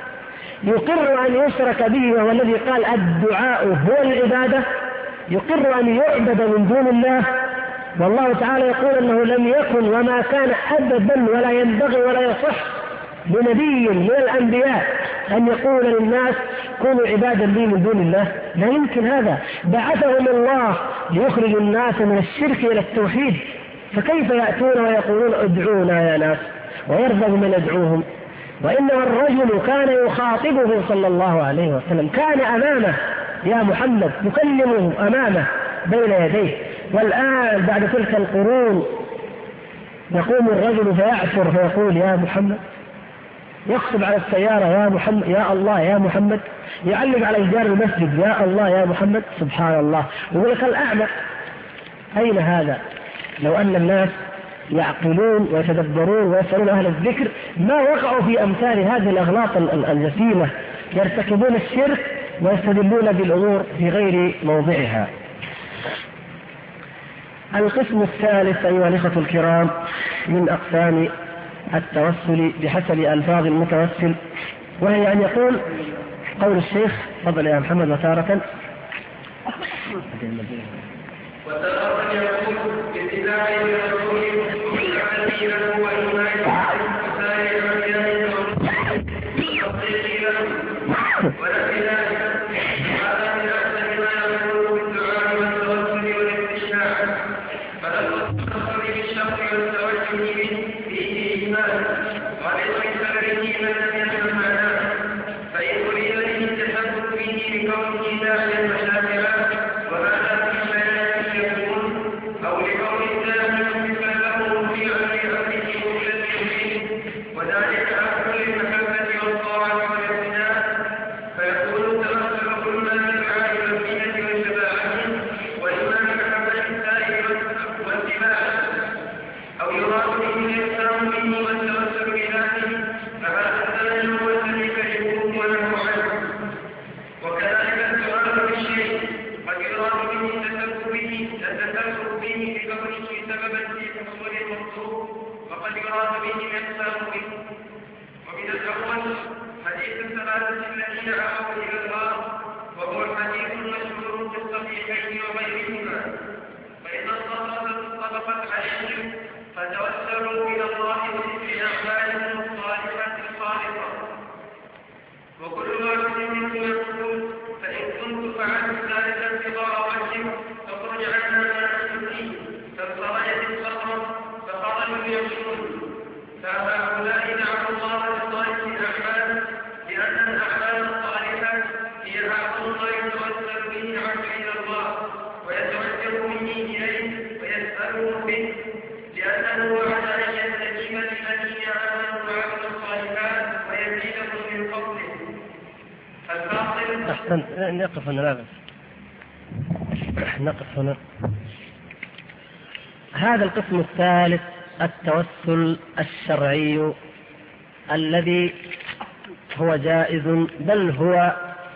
يقر أن يشرك به، وهو الذي قال الدعاء هو العبادة، يقر أن يعبد من دون الله. والله تعالى يقول أنه لم يكن وما كان أبدا ولا ينبغي ولا يصح لنبي من الأنبياء أن يقول للناس كونوا عبادا لي من دون الله. لا يمكن هذا. بعثهم الله ليخرج الناس من الشرك إلى التوحيد، فكيف يأتون ويقولون ادعونا يا ناس ويرضى من يدعوهم؟ وإنما الرجل كان يخاطبه صلى الله عليه وسلم، كان أمامه يا محمد، يكلمه أمامه بين يديه. والآن بعد تلك القرون يقوم الرجل فيعثر فيقول يا محمد، يخطب على السيارة يا محمد، يا الله يا محمد، يعلق على جدار المسجد يا الله يا محمد. سبحان الله. ويقول لك الأعمى. أين هذا؟ لو أن الناس يعقلون ويتدبرون ويسألون أهل الذكر ما وقعوا في أمثال هذه الأغلاط الجسيمة، يرتكبون الشرك ويستدلون بالأمور في غير موضعها. القسم الثالث أيها الإخوة الكرام من أقسام التوسل بحسب ألفاظ المتوسل، وهي أن يقول قول الشيخ فضل يا محمد وتارة وترى يقول باتباع الرسول والعمل له وإيمان وسائر الأنبياء والتصديق له ولكن هذا من أحسن ما يقول بالدعاء والتوسل والاستشفاع فلما التصل بالشرط والتوجه فيه إيمان وليس بسببه من لم يفهم معناه فإن أريد به التثبت فيه بكونه داعيا مشاكلا وهذا في بيان يكون أو لكون داعيا مثل له في أمر مخلد وذلك أكثر للمحبة والطاعة والابتداء فيكون التوسل كل ما يدعى إلى الزينة والشفاعة وإما بمحبة السائل واتباعه أو يراد به الإحسان به والتوسل بذاته فهذا الثاني هو الذي يكون ونهى عنه. وكذلك السؤال بالشيء قد يراد به التثبت به بكونه سببا في حصول المقصود وقد يراد به الإحسان به. ومن الأول حديث الثلاثة الذين عرفوا إلى الله وهو الحديث المشهور في الصحيحين وغيرهما فإن الصحابة طبقت عليهم فتوسلوا إلى الله بأعمالهم الصالحة الخالصة وكل واحد منهم يقول فإن كنت فعلت ذلك ابتغاء وجهه فاخرج عنا ما نحن فيه فانفرجت الصخرة فخرجوا يمشون فهؤلاء دعوا الله بصالح الأعمال لأن الأعمال الصالحة هي أعظم ما يتوسل به العبد إلى الله ويتوجه به إليه ويسأله به لأنه وعد أن يستجيب لمن آمنوا وعملوا الصالحات ويزيدهم من فضله. أحسن نقف هنا. لا بس نقف هنا. هذا القسم الثالث التوسل الشرعي الذي هو جائز بل هو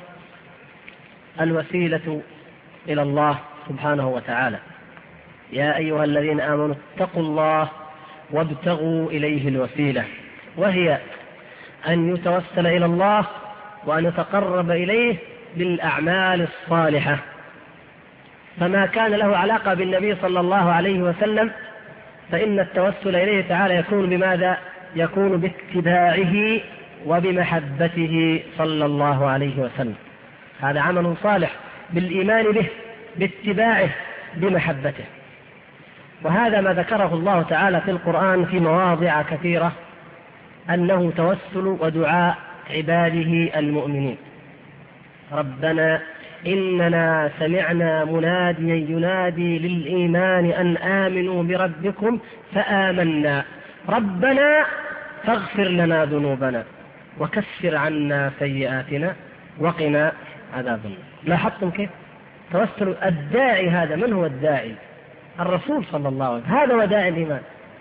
الوسيلة إلى الله سبحانه وتعالى. يا أيها الذين آمنوا اتقوا الله وابتغوا إليه الوسيلة وهي أن يتوسل إلى الله وأن يتقرب إليه بالأعمال الصالحة. فما كان له علاقة بالنبي صلى الله عليه وسلم فإن التوسل إليه تعالى يكون بماذا؟ يكون باتباعه وبمحبته صلى الله عليه وسلم. هذا عمل صالح بالإيمان به باتباعه بمحبته. وهذا ما ذكره الله تعالى في القرآن في مواضع كثيرة أنه توسل ودعاء عباده المؤمنين. ربنا إننا سمعنا مناديا ينادي للإيمان أن آمنوا بربكم فآمنا ربنا فاغفر لنا ذنوبنا وكفر عنا سيئاتنا وقنا عذاب النار. لاحظتم كيف توسل الداعي؟ هذا من هو الداعي؟ الرسول صلى الله عليه وسلم. هذا هو داعي الإيمان.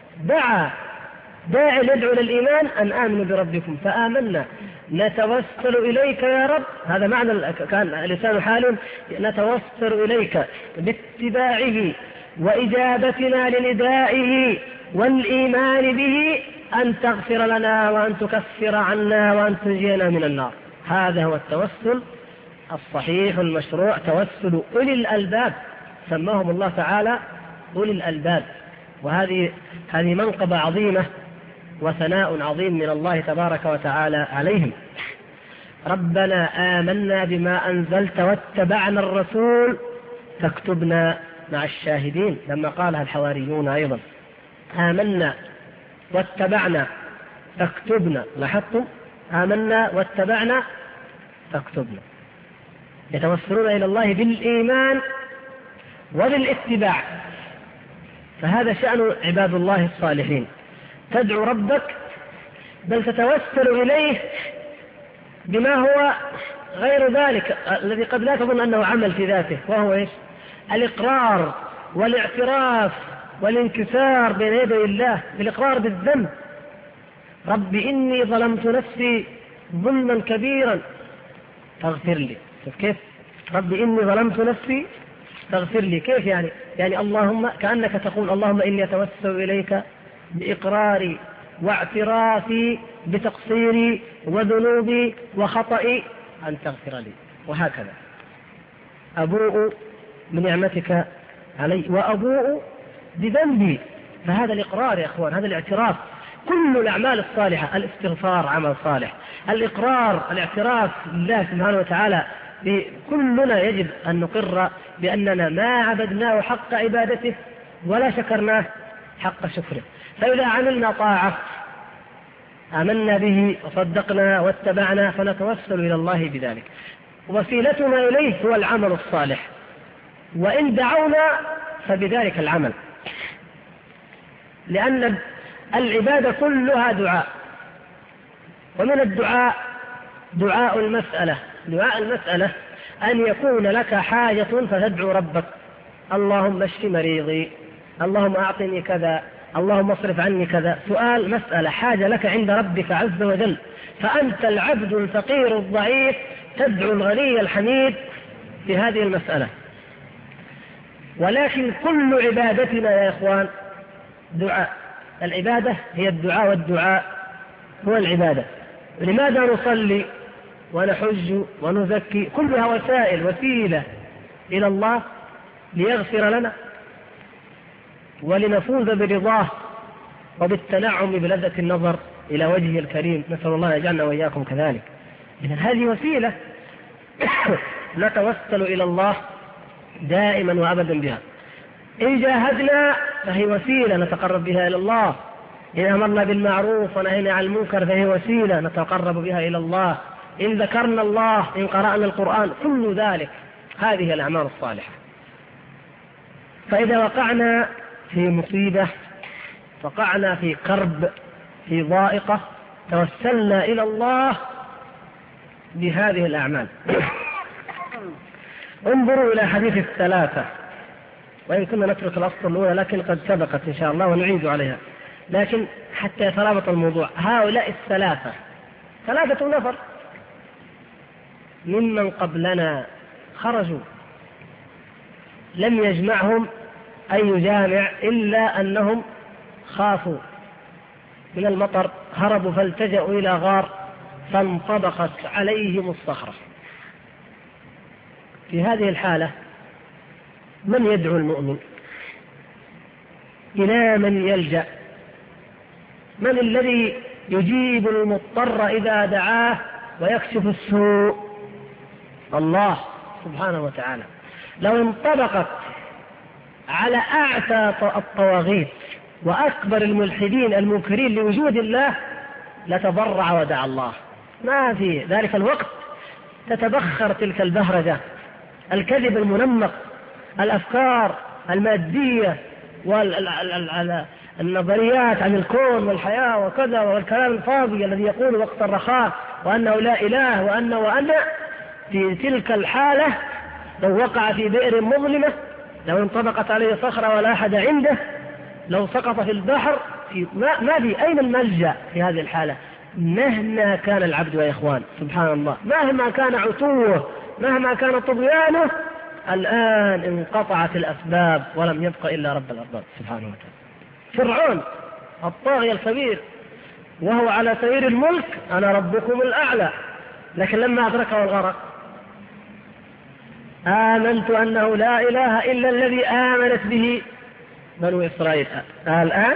داعي يدعو للإيمان أن آمنوا بربكم فآمنا نتوسل إليك يا رب. هذا معنى كان لسان حال نتوسل إليك باتباعه وإجابتنا لندائه والإيمان به أن تغفر لنا وأن تكفر عنا وأن تنجينا من النار. هذا هو التوسل الصحيح المشروع، توسل أولي الألباب سماهم الله تعالى أولي الألباب. وهذه منقبة عظيمة وثناء عظيم من الله تبارك وتعالى عليهم. ربنا آمنا بما أنزلت واتبعنا الرسول فاكتبنا مع الشاهدين، لما قالها الحواريون أيضا آمنا واتبعنا فاكتبنا. لاحظتم؟ آمنا واتبعنا فاكتبنا. يتوسلون إلى الله بالإيمان وبالاتباع. فهذا شأن عباد الله الصالحين. تدعو ربك بل تتوسل إليه بما هو غير ذلك الذي قد لا تظن أنه عمل في ذاته، وهو إيش؟ الإقرار والاعتراف والانكسار بين يدي الله بالإقرار بالذنب. رب إني ظلمت نفسي ظلما كبيرا فاغفر لي. كيف؟ رب إني ظلمت نفسي فاغفر لي. كيف يعني اللهم، كأنك تقول اللهم إني أتوسل إليك بإقراري واعترافي بتقصيري وذنوبي وخطئي أن تغفر لي. وهكذا أبوء بنعمتك علي وأبوء بذنبي. فهذا الإقرار يا أخوان، هذا الاعتراف. كل الأعمال الصالحة، الاستغفار عمل صالح، الإقرار الاعتراف لله سبحانه وتعالى، كلنا يجب أن نقر بأننا ما عبدناه حق عبادته ولا شكرناه حق شكره. فإذا عملنا طاعة آمنا به وصدقنا واتبعنا فنتوسل إلى الله بذلك. وسيلتنا إليه هو العمل الصالح، وإن دعونا فبذلك العمل، لأن العبادة كلها دعاء. ومن الدعاء دعاء المسألة. دعاء المسألة أن يكون لك حاجة فتدعو ربك: اللهم اشف مريضي، اللهم أعطني كذا، اللهم اصرف عني كذا. سؤال، مسألة، حاجة لك عند ربك عز وجل. فأنت العبد الفقير الضعيف تدعو الغني الحميد في هذه المسألة. ولكن كل عبادتنا يا إخوان دعاء. العبادة هي الدعاء، والدعاء هو العبادة. لماذا نصلي ونحج ونزكي؟ كلها وسيلة إلى الله ليغفر لنا ولنفوز برضاه وبالتنعم بلذة النظر إلى وجهه الكريم. نسأل الله يجعلنا وإياكم كذلك. إذن هذه وسيلة نتوسل إلى الله دائما وأبدا بها. إن جاهدنا فهي وسيلة نتقرب بها إلى الله. إن أمرنا بالمعروف ونهينا عن المنكر فهي وسيلة نتقرب بها إلى الله. إن ذكرنا الله، إن قرأنا القرآن، كل ذلك هذه الأعمال الصالحة. فإذا وقعنا في مصيبة، وقعنا في كرب، في ضائقة، توسلنا إلى الله بهذه الأعمال. انظروا إلى حديث الثلاثة، وإن كنا نترك الأصل الأولى لكن قد سبقت إن شاء الله ونعيد عليها، لكن حتى يترابط الموضوع. هؤلاء الثلاثة 3 نفر ممن قبلنا خرجوا، لم يجمعهم أي جامع إلا أنهم خافوا من المطر، هربوا فالتجأوا إلى غار فانطبقت عليهم الصخرة. في هذه الحالة من يدعو المؤمن؟ إلى من يلجأ؟ من الذي يجيب المضطر إذا دعاه ويكشف السوء؟ الله سبحانه وتعالى. لو انطبقت على أعتى الطواغيت وأكبر الملحدين المنكرين لوجود الله لتضرع ودعا الله. ما في ذلك الوقت تتبخر تلك البهرجة، الكذب المنمق، الأفكار المادية والنظريات عن الكون والحياة وكذا، والكلام الفاضي الذي يقول وقت الرخاء وأنه لا إله وأنا. في تلك الحالة لو وقع في بئر مظلمة، لو انطبقت عليه صخرة ولا أحد عنده، لو سقط في البحر، ما في أين الملجأ في هذه الحالة؟ مهما كان العبد يا إخوان، سبحان الله، مهما كان عتوه، مهما كان طغيانه، الآن انقطعت الأسباب ولم يبق إلا رب الأرباب سبحانه وتعالى. فرعون الطاغية الكبير وهو على سرير الملك: أنا ربكم الأعلى. لكن لما أدركه الغرق: آمنت أنه لا إله إلا الذي آمنت به بنو إسرائيل. الآن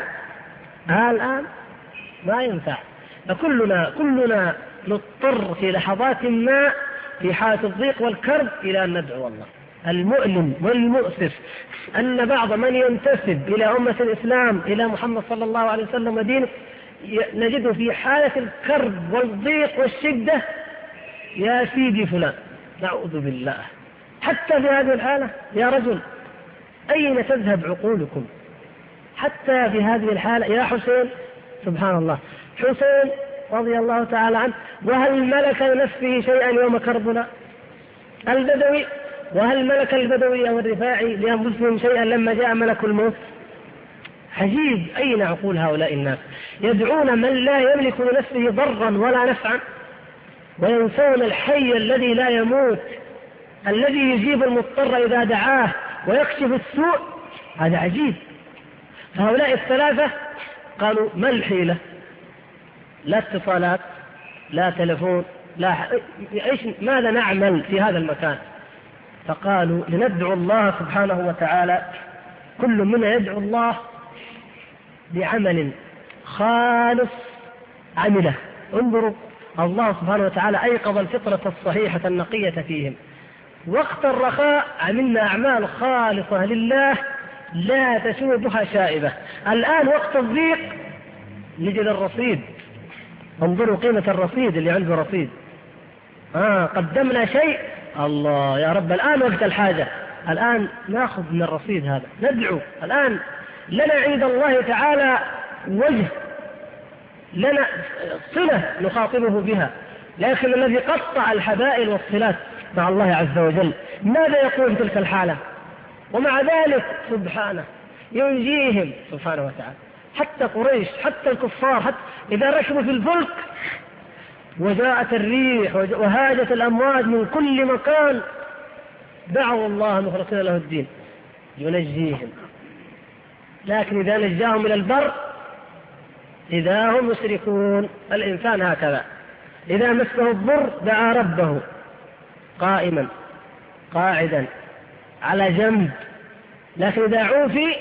ما ينفع. فكلنا نضطر في لحظات ما في حالة الضيق والكرب إلى أن ندعو الله. المؤلم والمؤسف أن بعض من ينتسب إلى أمة الإسلام، إلى محمد صلى الله عليه وسلم ودينه، نجده في حالة الكرب والضيق والشدة: يا سيدي فلان. نعوذ بالله. حتى في هذه الحالة يا رجل أين تذهب عقولكم؟ حتى في هذه الحالة يا حسين، سبحان الله، حسين رضي الله تعالى عنه: وهل ملك لنفسه شيئا يوم كربلاء؟ البدوي: وهل ملك البدوي أو الرفاعي لأنفسهم شيئا لما جاء ملك الموت؟ عجيب، أين عقول هؤلاء الناس؟ يدعون من لا يملك لنفسه ضرا ولا نفعا، وينسون الحي الذي لا يموت، الذي يجيب المضطر إذا دعاه ويكشف السوء. هذا عجيب. فهؤلاء 3 قالوا: ما الحيلة؟ لا اتصالات، لا تلفون، لا ماذا نعمل في هذا المكان؟ فقالوا لندعو الله سبحانه وتعالى، كل منا يدعو الله بعمل خالص عمله. انظروا، الله سبحانه وتعالى أيقظ الفطرة الصحيحة النقية فيهم. وقت الرخاء عملنا أعمال خالصة لله لا تشوبها شائبة. الآن وقت الضيق نجي للرصيد، انظروا قيمة الرصيد اللي عنده رصيد. قدمنا شيء، الله يا رب الآن وقت الحاجة، الآن نأخذ من الرصيد هذا ندعو. الآن لنا عند الله تعالى وجه، لنا صلة نخاطبه بها، لكن الذي قطع الحبائل والصلات مع الله عز وجل ماذا يقول في تلك الحالة؟ ومع ذلك سبحانه ينجيهم سبحانه وتعالى. حتى قريش، حتى الكفار، حتى إذا ركبوا في الفلك وجاءت الريح وهاجت الأمواج من كل مكان دعوا الله مخلصين له الدين ينجيهم. لكن إذا نجاهم إلى البر إذا هم يشركون. الإنسان هكذا، إذا مسه الضر دعا ربه قائما قاعدا على جنب، لكن إذا عوفي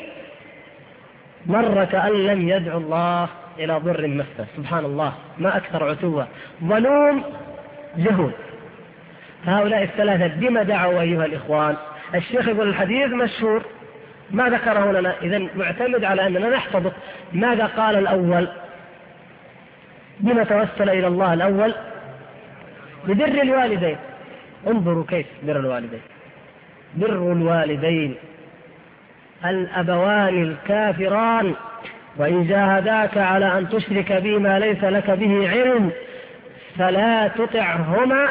مر كأن لم يدعو الله إلى ضر مسه. سبحان الله، ما أكثر عتوه، ظلوم جهول. هؤلاء الثلاثة بما دعوا أيها الإخوان؟ الشيخ يقول الحديث مشهور ما ذكره لنا، إذن معتمد على أننا نحفظه. ماذا قال الأول؟ بما توسل إلى الله الأول؟ ببر الوالدين. انظروا كيف بر الوالدين. بر الوالدين، الأبوان الكافران وإن جاهداك على أن تشرك بي ما ليس لك به علم فلا تطعهما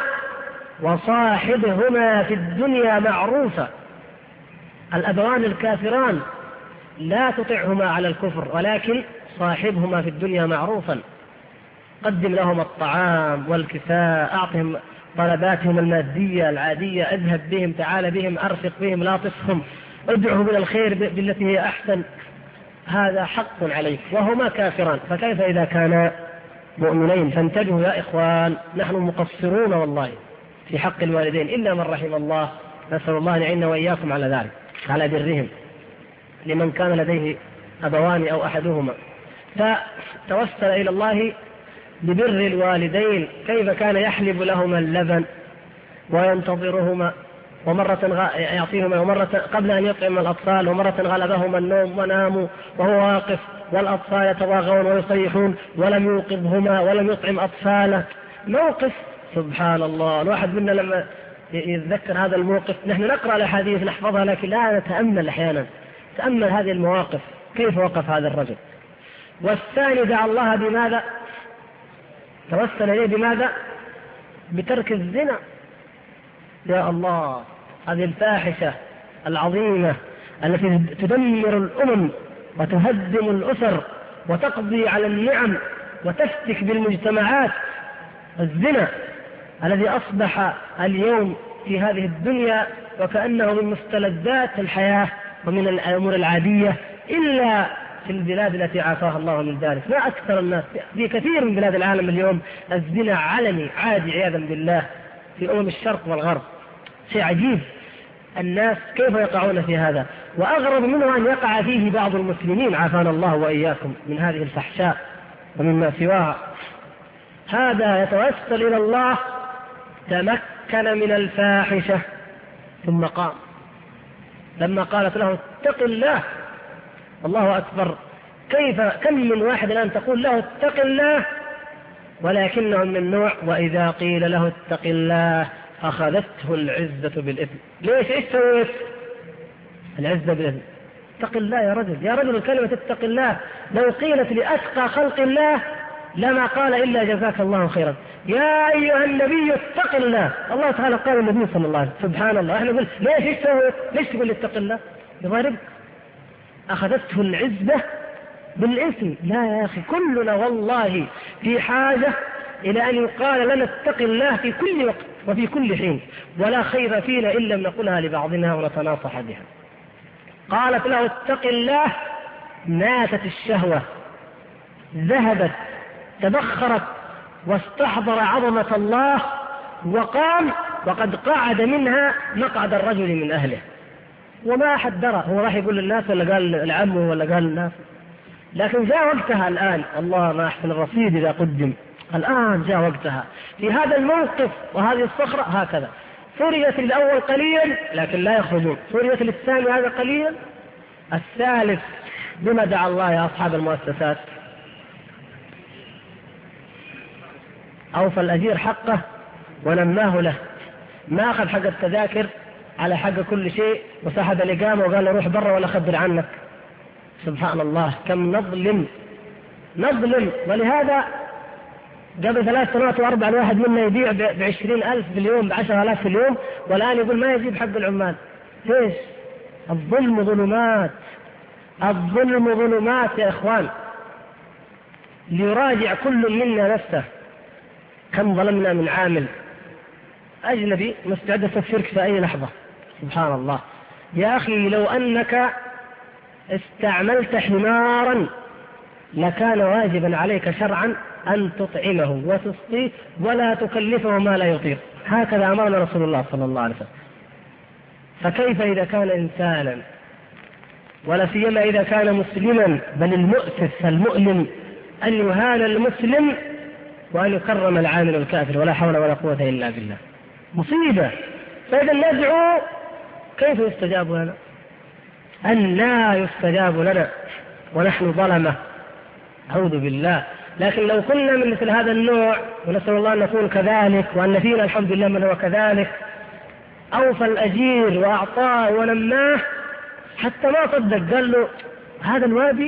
وصاحبهما في الدنيا معروفا. الأبوان الكافران لا تطعهما على الكفر، ولكن صاحبهما في الدنيا معروفا. قدم لهم الطعام والكساء، أعطهم طلباتهم المادية العادية، اذهب بهم، تعال بهم، أرفق بهم، لا تصهم، ادعهم إلى الخير بالتي هي أحسن. هذا حق عليك، وهما كافران، فكيف إذا كانا مؤمنين؟ فانتبهوا يا إخوان، نحن مقصرون والله في حق الوالدين إلا من رحم الله. نسأل الله أن يعيننا وإياكم على ذلك، على برهم لمن كان لديه أبوان أو أحدهما. فتوسل إلى الله ببر الوالدين. كيف كان يحلب لهما اللبن وينتظرهما، ومرة يعطيهما، ومرة قبل أن يطعم الأطفال، ومرة غلبهما النوم وناموا وهو واقف، والأطفال يتواغون ويصيحون ولم يوقظهما ولم يطعم أطفاله. موقف سبحان الله. الواحد منا لما يتذكر هذا الموقف، نحن نقرأ الأحاديث نحفظها لكن لا نتأمل أحيانا، تأمل هذه المواقف كيف وقف هذا الرجل. والثاني دعا الله بماذا؟ توسل إليه بماذا؟ بترك الزنا. يا الله، هذه الفاحشة العظيمة التي تدمر الأمم وتهدم الأسر وتقضي على النعم وتفتك بالمجتمعات. الزنا الذي أصبح اليوم في هذه الدنيا وكأنه من مستلذات الحياة ومن الأمور العادية، إلا في البلاد التي عافاها الله من ذلك. ما أكثر الناس في كثير من بلاد العالم اليوم الزنا علني عادي عياذا بالله، في أمم الشرق والغرب. شيء عجيب الناس كيف يقعون في هذا، وأغرب منه أن يقع فيه بعض المسلمين عافانا الله وإياكم من هذه الفحشاء ومما سواها. هذا يتوسل إلى الله، تمكن من الفاحشة ثم قام. لما قالت له اتق الله، الله أكبر، كم من واحد الآن تقول له اتق الله، ولكنهم من نوع وإذا قيل له اتق الله أخذته العزة بالإثم. ليش؟ إيش سويت؟ العزة بالإثم. اتق الله يا رجل، يا رجل الكلمة اتق الله لو قيلت لأتقى خلق الله لما قال إلا جزاك الله خيرا. يا أيها النبي اتق الله، الله تعالى قال النبي صلى الله عليه وسلم. سبحان الله، احنا نقول ليش ايش سويت؟ ليش تقول اتق الله؟ يضاربك. أخذته العزة بالإثم. لا يا أخي، كلنا والله في حاجة إلى أن يقال لنا اتق الله في كل وقت وفي كل حين، ولا خير فينا إلا أن نقولها لبعضنا ونتناصح بها. قالت له اتق الله، ماتت الشهوة، ذهبت، تبخرت واستحضر عظمة الله، وقام وقد قعد منها مقعد الرجل من أهله، وما أحد درى هو راح يقول للناس ولا قال لعمه ولا قال للناس. لكن جاء وقتها الآن، الله ما أحسن الرصيد إذا قدم، الآن جاء وقتها في هذا الموقف وهذه الصخرة هكذا. فريت الأول قليلا لكن لا يخرجون، فريت للثاني هذا قليلا، الثالث بما دعا الله يا أصحاب المؤسسات؟ أوفى الأجير حقه ونماه له، ما أخذ حق التذاكر على حق كل شيء وسحب الإقامة وقال له روح برا ولا خبر عنك. سبحان الله كم نظلم. ولهذا قبل 3 سنوات و4 الواحد منا يبيع ب20,000 في اليوم، ب10,000 في اليوم، والآن يقول ما يجيب حق العمال. ليش؟ الظلم ظلمات، الظلم ظلمات يا إخوان. ليراجع كل منا نفسه، كم ظلمنا من عامل أجنبي مستعد يستفرك في أي لحظة. سبحان الله يا أخي، لو أنك استعملت حمارا لكان واجبا عليك شرعا أن تطعمه وتسقيه ولا تكلفه ما لا يطيق، هكذا أمرنا رسول الله صلى الله عليه وسلم. فكيف إذا كان إنسانا، ولا سيما إذا كان مسلما؟ بل المؤسف المؤلم أن يهان المسلم وأن يكرم العامل الكافر، ولا حول ولا قوة إلا بالله، مصيبة. فإذا ندعو كيف يستجاب لنا؟ أن لا يستجاب لنا ونحن ظلمة، أعوذ بالله. لكن لو كنا من مثل هذا النوع، ونسأل الله أن نكون كذلك، وأن فينا الحمد لله من هو كذلك، أوفى الأجير وأعطاه ونماه حتى ما صدق، قال له هذا الوادي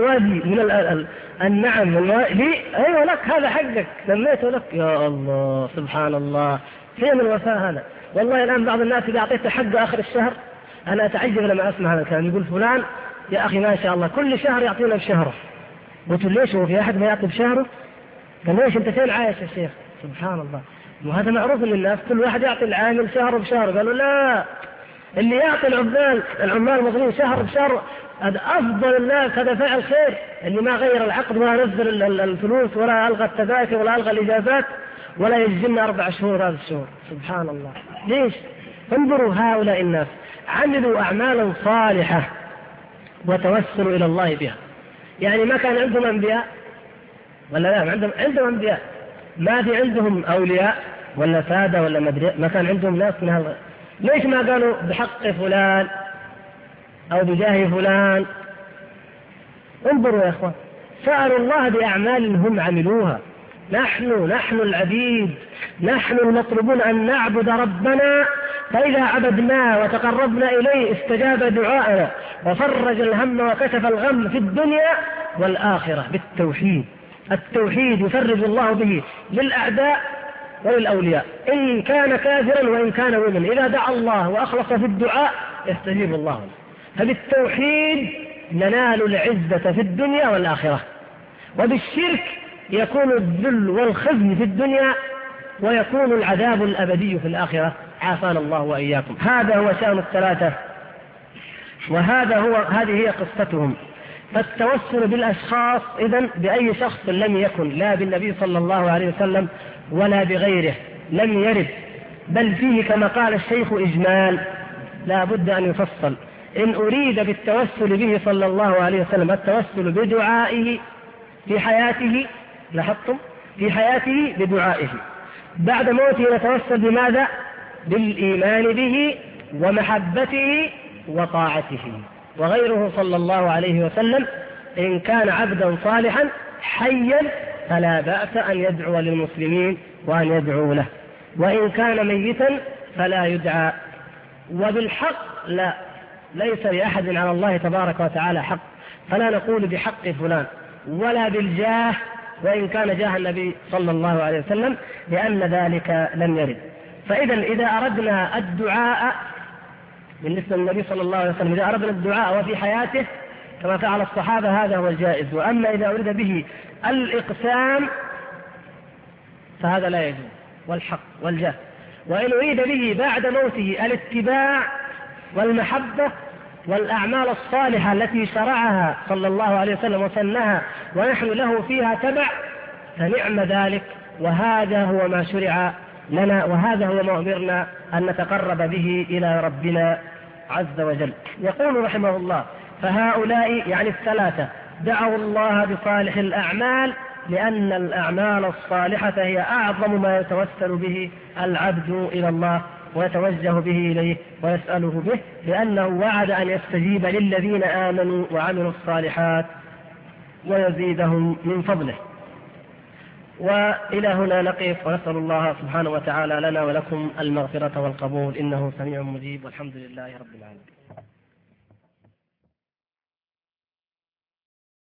من النعم لي، أيوة لك، هذا حقك، سميته لك. يا الله سبحان الله، فين الوفاء هذا؟ والله الآن بعض الناس إذا أعطيته حق آخر الشهر أنا أتعجب لما أسمع هذا الكلام، يقول فلان يا أخي ما شاء الله كل شهر يعطينا بشهره. قلت ليش هو في أحد ما يعطي بشهره؟ قال ليش أنت فين عايش يا شيخ؟ سبحان الله. وهذا معروف للناس، كل واحد يعطي العامل شهر بشهر. قالوا لا، اللي يعطي العمال مظلوم شهر بشهر هذا أفضل الناس، هذا فعل خير. اللي ما غير العقد ولا نزل الفلوس ولا ألغى التذاكر ولا ألغى الإجازات ولا يجزمنا 4 شهور هذا الشهور. سبحان الله. ليش؟ انظروا هؤلاء الناس عملوا أعمالا صالحة وتوسلوا إلى الله بها. يعني ما كان عندهم أنبياء ولا لا؟ عندهم أنبياء، ما في عندهم أولياء ولا سادة ولا مدري، ما كان عندهم ناس من هذا. ليش ما قالوا بحق فلان أو بجاه فلان؟ انظروا يا أخوان، سألوا الله بأعمال هم عملوها. نحن العبيد، نحن المطلوبون أن نعبد ربنا، فإذا عبدناه وتقربنا إليه استجاب دعاءنا وفرج الهم وكشف الغم في الدنيا والآخرة بالتوحيد. التوحيد يفرج الله به للأعداء وللأولياء، إن كان كافرا وإن كان مؤمنا، إذا دعا الله وأخلص في الدعاء يستجيب الله. فبالتوحيد ننال العزة في الدنيا والآخرة، وبالشرك يكون الذل والخزي في الدنيا ويكون العذاب الأبدي في الآخرة، عافانا الله وإياكم. هذا هو شأن الثلاثة، هذه هي قصتهم. فالتوسل بالأشخاص إذن بأي شخص لم يكن، لا بالنبي صلى الله عليه وسلم ولا بغيره، لم يرد، بل فيه كما قال الشيخ إجمال، لا بد أن يفصل. إن أريد بالتوسل به صلى الله عليه وسلم التوسل بدعائه في حياته، لاحظتم في حياته بدعائه، بعد موته نتوسل بماذا؟ بالإيمان به ومحبته وطاعته. وغيره صلى الله عليه وسلم إن كان عبدا صالحا حيا فلا بأس أن يدعو للمسلمين وأن يدعو له، وإن كان ميتا فلا يدعى. وبالحق لا، ليس لأحد على الله تبارك وتعالى حق، فلا نقول بحق فلان ولا بالجاه وإن كان جاه النبي صلى الله عليه وسلم، لأن ذلك لم يرد. فإذا إذا أردنا الدعاء بالنسبة للنبي صلى الله عليه وسلم، إذا أردنا الدعاء وفي حياته كما فعل الصحابة هذا هو الجائز. وأما إذا أريد به الإقسام فهذا لا يجوز، والحق والجاه. وإن أريد به بعد موته الاتباع والمحبة والأعمال الصالحة التي شرعها صلى الله عليه وسلم وسنها ونحن له فيها تبع فنعم ذلك، وهذا هو ما شرع لنا، وهذا هو ما أمرنا أن نتقرب به إلى ربنا عز وجل. يقول رحمه الله: فهؤلاء يعني الثلاثة دعوا الله بصالح الأعمال، لأن الأعمال الصالحة هي أعظم ما يتوسل به العبد إلى الله ويتوجه به إليه ويسأله به، لأنه وعد أن يستجيب للذين آمنوا وعملوا الصالحات ويزيدهم من فضله. وإلى هنا نقف، ونسأل الله سبحانه وتعالى لنا ولكم المغفرة والقبول، إنه سميع مجيب، والحمد لله رب العالمين.